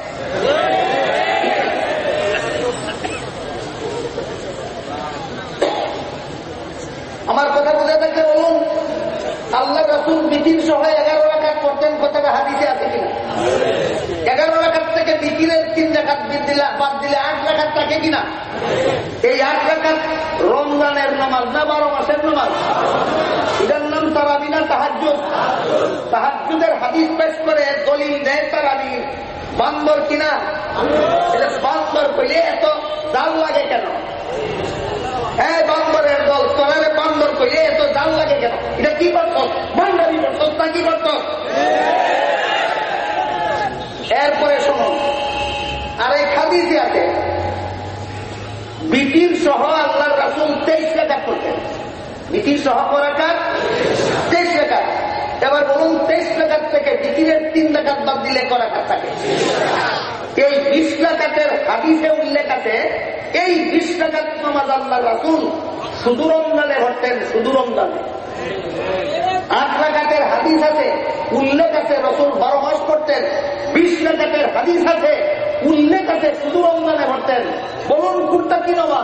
আমার কথা বুঝে থাকলে বলুন আল্লাহ রাসূল বিতির সহ 11 রাকাত করতেন, কথাটা হাদিসে আছে কিনা? 11 রাকাত থেকে বিতিরের 3 রাকাত বাদ দিলে 8 রাকাত থাকে কিনা? এই 8 রাকাত রমজানের নামাজ না 12 মাসের নামাজ? এটার নাম তারাবি না তাহাজ্জুদ? তাহাজ্জুদের হাদিস পেশ করে দলিল দেয় তারাবি। বান্দর কিনা? এটা বান্দর কইলে এত জাল লাগে কেন? হ্যাঁ বান্দরের দল, তোরা বান্দর কইলে এত জাল লাগে কেন? এটা কি করত? বান্দারি করত না কি করত? এরপরে শুনুন আর এই হাদিসে আছে বিতির সহ আল্লাহর রাসূল 23 রাকাত করতেন। বিতির সহ রাকাত 23 রাকাত। এবার বলুন 23 রাকাত থেকে বিকিরের 3 রাকাত বাদ দিলে কয় রাকাত থাকে? এই 20 রাকাতের হাদিসে উল্লেখ আছে, এই 20 রাকাত নামাজ আল্লাহর রাসূল শুধু রমজানে পড়তেন, শুধু রমজানে। 8 রাকাতের হাদিস আছে, উল্লেখ আছে রাসূল 12 মাস পড়তেন। 20 রাকাতের হাদিস আছে, উল্লেখ আছে শুধু রমজানে পড়তেন। বলুন কোনটা কি নামাজ?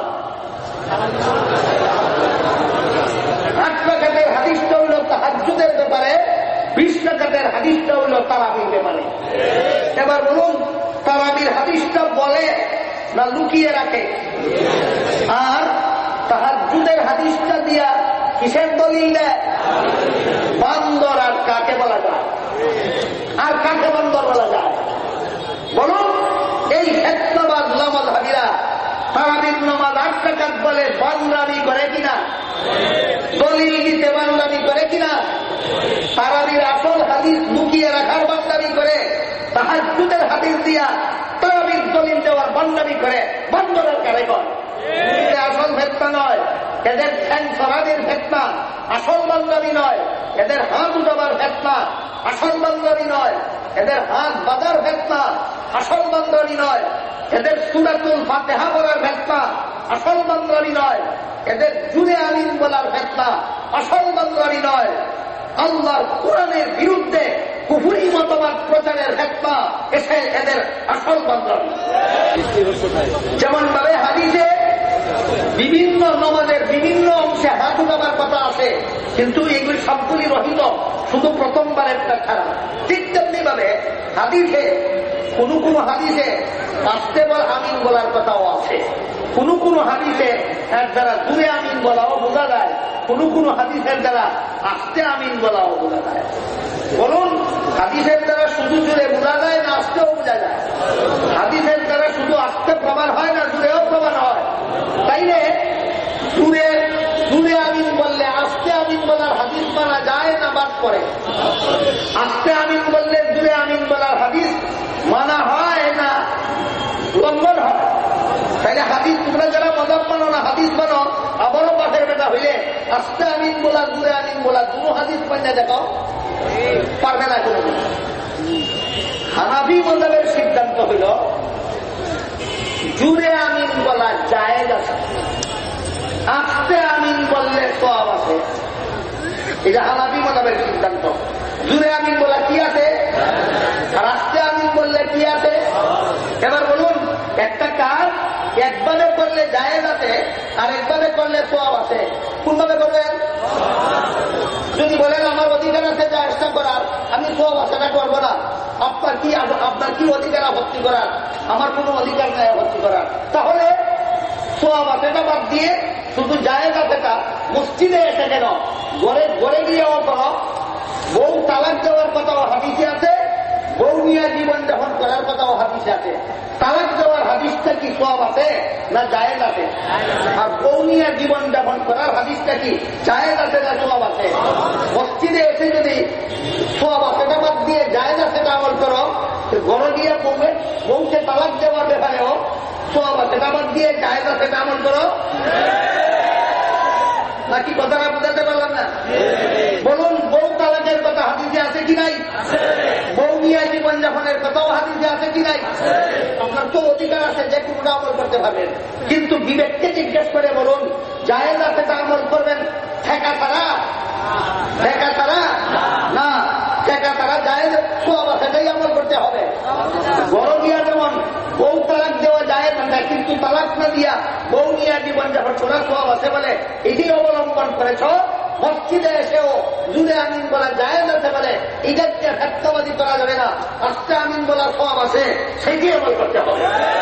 8 রাকাতের হাদিসটা হইল তাহাজ্জুদের ব্যাপারে, 20 রাকাতের হাদিসটা হইল তারাবির ব্যাপারে। এবার বলুন তারাবির হাদিসটা বলে না লুকিয়ে রাখে? আর তাহাজ্জুদের হাদিসটা দিয়া কিসের দলিল দেয়? বান্দর। আর কাকে বলা যায়? আর কাকে বান্দর বলা যায়? বলুন এই ফেতনাবাজ লামাযহাবীরা তারাবির নামাজ 8 রাকাত বলে বান্দামি করে কিনা? দলিল দিতে বান্দামি করে কিনা? তারাবির আসল হাদিস লুকিয়ে রাখার বান্দামি করে, তাহাজ্জুদের হাদিস দিয়া তারাবির দলিল দেওয়ার বান্দামি করে। বান্দরের কারিগর আসল ফেতনা নয়, এদের ঠ্যাং সরাদের ফেতনা আসল বান্দামি নয়, এদের হাত উঠাবার ফেতনা আসল বান্দামি নয়, এদের হাত বাঁধার ফেতনা আসল বান্দামি নয়, এদের সূরাতুল ফাতিহা পড়ার ফেতনা আসল বান্দামি নয়, এদের জুড়ে আমিন বলার ফেতনা আসল বান্দামি নয়, আল্লাহর কোরআনের বিরুদ্ধে কুফরি মতবাদ প্রচারের ফেতনা এসে এদের আসল বান্দামি। যেমন ভাবে হাদিসে বিভিন্ন নামাজের বিভিন্ন অংশে হাত উঠাবার কথা আছে, কিন্তু এগুলি সবগুলি রহিত, শুধু প্রথমবারের ছাড়া। ঠিক তেমনি ভাবে হাদিসে কোন হাদিসে আস্তে আমিন বলার কথাও আছে, কোন হাদিসে এর দ্বারা দূরে আমিন বলাও বোঝা যায়, কোন হাদিসের দ্বারা আস্তে আমিন বলাও বোঝা যায়। বলুন হাদিসের দ্বারা শুধু জুড়ে বোঝা যায় না আস্তেও বোঝা যায়? হাদিসের দ্বারা শুধু আস্তে প্রমাণ হয় না জুড়েও প্রমাণ হয়? তাইলে দূরে আমিন বললে আস্তে আমিন বলার হাদিস মানা যায় না বাদ পড়ে? আস্তে আমিন বললে দূরে আমিন বলার হাদিস মানা হয় না লঙ্ঘন হয়? তাইলে হাদিস তোমরা যারা মজাব মানো না, হাদিস মানো, আবারও পাশের বেটা হইলে আস্তে আমিন বলা দূরে আমিন বলা দুটো হাদিস পাইনা দেখাও, পারবে না কোনো। হানাফি মাযহাবের সিদ্ধান্ত হইল জুড়ে আমিন বলা জায়েজ আছে, আস্তে আমিন বললে সওয়াব আছে। এটা হানাফি মাযহাবের সিদ্ধান্ত। জুড়ে আমিন বলা কি আছে আর আস্তে আমিন বললে কি আছে? এবার বলুন একটা কাজ একবারে করলে জায়েজ আছে আর একবারে করলে সওয়াব আছে, কোনভাবে করবেন? যদি বলেন আমার অধিকার আছে জায়েজটা করার, আমি সওয়াব আছেটা করবো না, আপনার কি অধিকার আপত্তি করার? আমার কোনো অধিকার নেই আপত্তি করার। তাহলে সওয়াব আছেটা বাদ দিয়ে শুধু জায়েজ আছেটা মসজিদে এসে কেন ঘরে গিয়েও করো। বউ তালাক দেওয়ার কথাও হাদিসে আছে, বউ নিয়ে জীবন যাপন করার কথাও হাদিসে আছে। তালাক দেওয়ার হাদিসটা কি সওয়াব আছে না জায়েজ আছে? আর বউ নিয়ে জীবন যাপন করার হাদিসটা কি জায়েজ আছে না সওয়াব আছে? মসজিদে এসে যদি সওয়াব আছেটা বাদ দিয়ে জায়েজ আছেটা আমল করো, ঘরে গিয়ে বউকে তালাক দেওয়ার ব্যাপারেও সওয়াব আছেটা বাদ দিয়ে জায়েজ আছেটা আমল করো। নাকি কথাটা বোঝাতে পারলাম না? বলুন বউ তালাকের কথা হাদিসে আছে কি নাই? বউ নিয়ে জীবন যাপনের কথাও হাদিসে আছে কি নাই? আপনার তো অধিকার আছে যে কোনটা আমল করতে পারবেন, কিন্তু বিবেককে জিজ্ঞেস করে বলুন জায়েজ আছে তা আমল করবেন ঠেকা তারা না, ঠেকা তারা জায়েজ সওয়াব আছে তাই আমল করতে হবে। বড় দিয়া যেমন বউ তালাক দেওয়া যায় না, কিন্তু তালাক না দিয়া বউ নিয়ে জীবন যাপন করার সওয়াব আছে বলে এটি অবলম্বন করেছ। মসজিদে এসেও জুড়ে আমিন বলা জায়েজ আছে বলে এটাকে ফেতনাবাদী করা যাবে না, আস্তে আমিন বলার সওয়াব আছে সেটি আমল করতে হবে।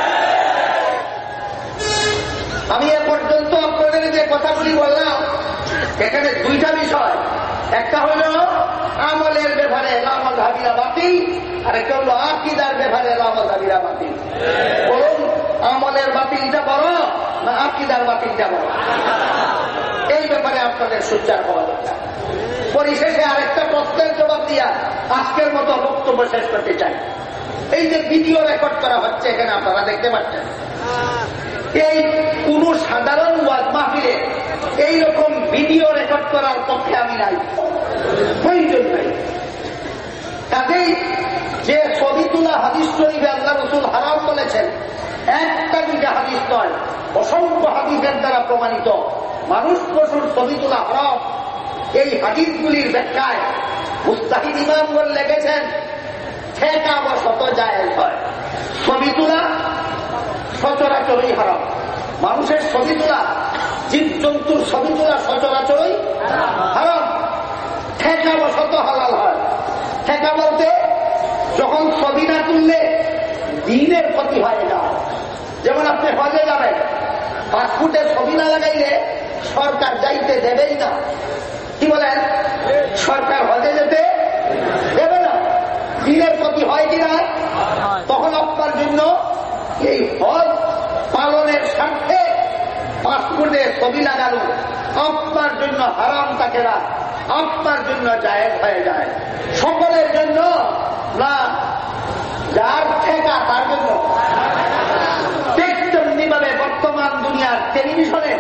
আমি এ পর্যন্ত আপনাদের যে কথাগুলি বললাম এখানে দুইটা বিষয়, একটা হল আমলের ব্যাপারে লামাযহাবীরা বাতিল, আর একটা হল আকীদার ব্যাপারে লামাযহাবীরা বাতিল। বলুন আমলের বাতিলটা বড় না আকীদার বাতিলটা বড়? এই ব্যাপারে আপনাদের সোচ্চার হওয়া দরকার। পরিশেষে আরেকটা প্রশ্নের জবাব দিয়া আজকের মতো বক্তব্য শেষ করতে চাই। এই যে ভিডিও রেকর্ড করা হচ্ছে এখানে আপনারা দেখতে পাচ্ছেন, এই কোন সাধারণ ওয়াজ মাহফিলে এইরকম ভিডিও রেকর্ড করার পক্ষে আমি নাই, প্রয়োজন নাই। হাদিস শরীফে আল্লাহ রাসূল হারাম বলেছেন। একটা দুইটা হাদিস নয়, অসংখ্য হাদিসের দ্বারা প্রমাণিত মানুষ পশুর ছবি তোলা হারাম। এই হাদিসগুলির ব্যাখ্যায় মুস্তাহিদ ইমামগণ লিখেছেন ঠেকা বশত জায়েজ হয়। ছবি তোলা সচরাচরই হারাম। মানুষের ছবি তোলা, জীবজন্তুর ছবি তোলা সচরাচরই হারাম। ঠেকা বশত হালাল হয়। ঠেকা বলতে যখন ছবি না তুললে দিনের ক্ষতি হয় না। যেমন আপনি হজে যাবেন, পাসপোর্টে ছবি না লাগাইলে সরকার যাইতে দেবেই না। কি বলেন? সরকার হজে যেতে দেবে না। দিনের ক্ষতি হয় কিনা? তখন আপনার জন্য এই হজ পালনের স্বার্থে পাসপোর্টে ছবি লাগানো আপনার জন্য হারাম থাকে না, আপনার জন্য জায়েজ হয়ে যায়। সকলের জন্য না, যার ঠেকা তার জন্য। ঠিক তেমনিভাবে বর্তমান দুনিয়ার টেলিভিশনে,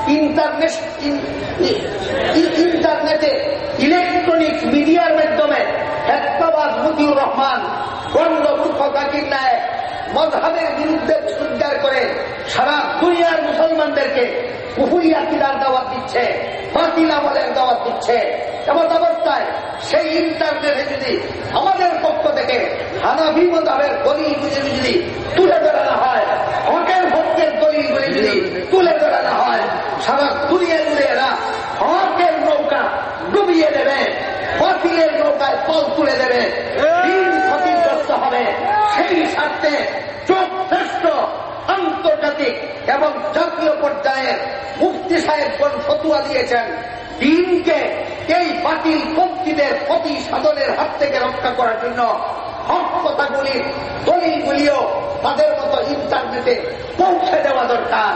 ইন্টারনেটে, ইলেকট্রনিক মিডিয়ার মাধ্যমে হেত্তাবাজ মতিউর রহমান গণ্ডমূর্খ জাকির নায়েক মযহাবের বিরুদ্ধে উদ্ধার করে সারা দুনিয়ার মুসলমানদেরকে কুফরি আকীদার দাওয়াত দিচ্ছে, বাতিল আমলের দাওয়াত দিচ্ছে। এমন অবস্থায় সেই ইন্টারনেটে যদি আমাদের পক্ষ থেকে হানাফি মযহাবের দলিলগুলি যদি তুলে ধরানো হয়, হকের পক্ষের দলিলগুলি যদি তুলে ধরানো হয়, সারা দুনিয়া জুড়ে এরা হকের নৌকা ডুবিয়ে দেবে, বাতিলের নৌকায় পল তুলে দেবে, দিন ক্ষতিগ্রস্ত হবে। সেই স্বার্থে যথেষ্ট আন্তর্জাতিক এবং জাতীয় পর্যায়ের মুফতি সাহেবগণ ফতোয়া দিয়েছেন, দিনকে এই বাতিল পন্থীদের প্রতি সাধনের হাত থেকে রক্ষা করার জন্য হক কথাগুলির দলিলগুলিও তাদের মতো ইন্টারনেটে পৌঁছে দেওয়া দরকার।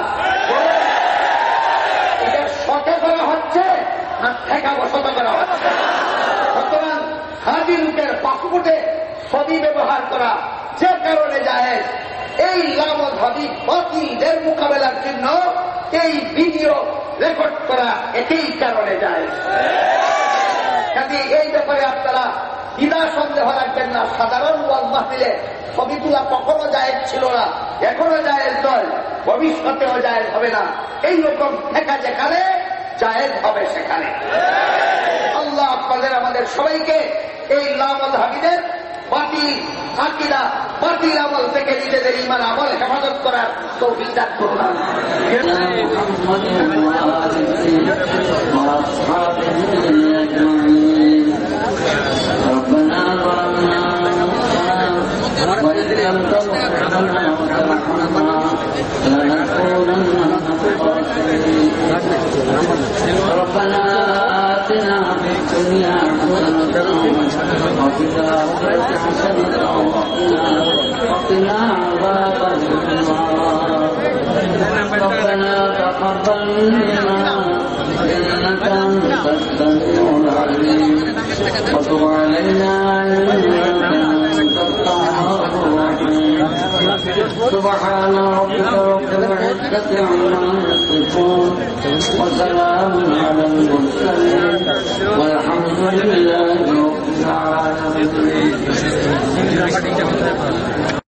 এটা শখে করা হচ্ছে না ঠেকা বসত করা হচ্ছে? সুতরাং হাজি লোকের পাসপোর্টে ছবি ব্যবহার করা যে কারণে যায়, এই লামধাবী বাতিলদের মোকাবেলার জন্য এই ভিডিও রেকর্ড করা এতেই কারণে যায়। কাজে এই ব্যাপারে আপনারা বিনা সন্দেহ রাখবেন না। সাধারণ ওয়াজ মাহফিলে ছবি তোলা কখনো জায়েজ ছিল না, এখনো জায়েজ নয়, ভবিষ্যতেও জায়েজ হবে না। এইরকম ঠেকা যেখানে জায়েজ হবে সেখানে। আল্লাহ আপনাদের আমাদের সবাইকে এই লামধাবীদের বাতিল আকীদা, বাতিল আমল থেকে নিজেদের ঈমান আমল হেফাজত করার তৌফিক দান করুন। ربنا آتنا في الدنيا حسنة وفي الآخرة حسنة وقنا عذاب النار. ربنا تقبل منا إنك أنت السميع العليم وتب علينا إنك أنت التواب الرحيم. سبحان ربك رب العزة عما يصفون وسلام على المرسلين والحمد لله رب العالمين.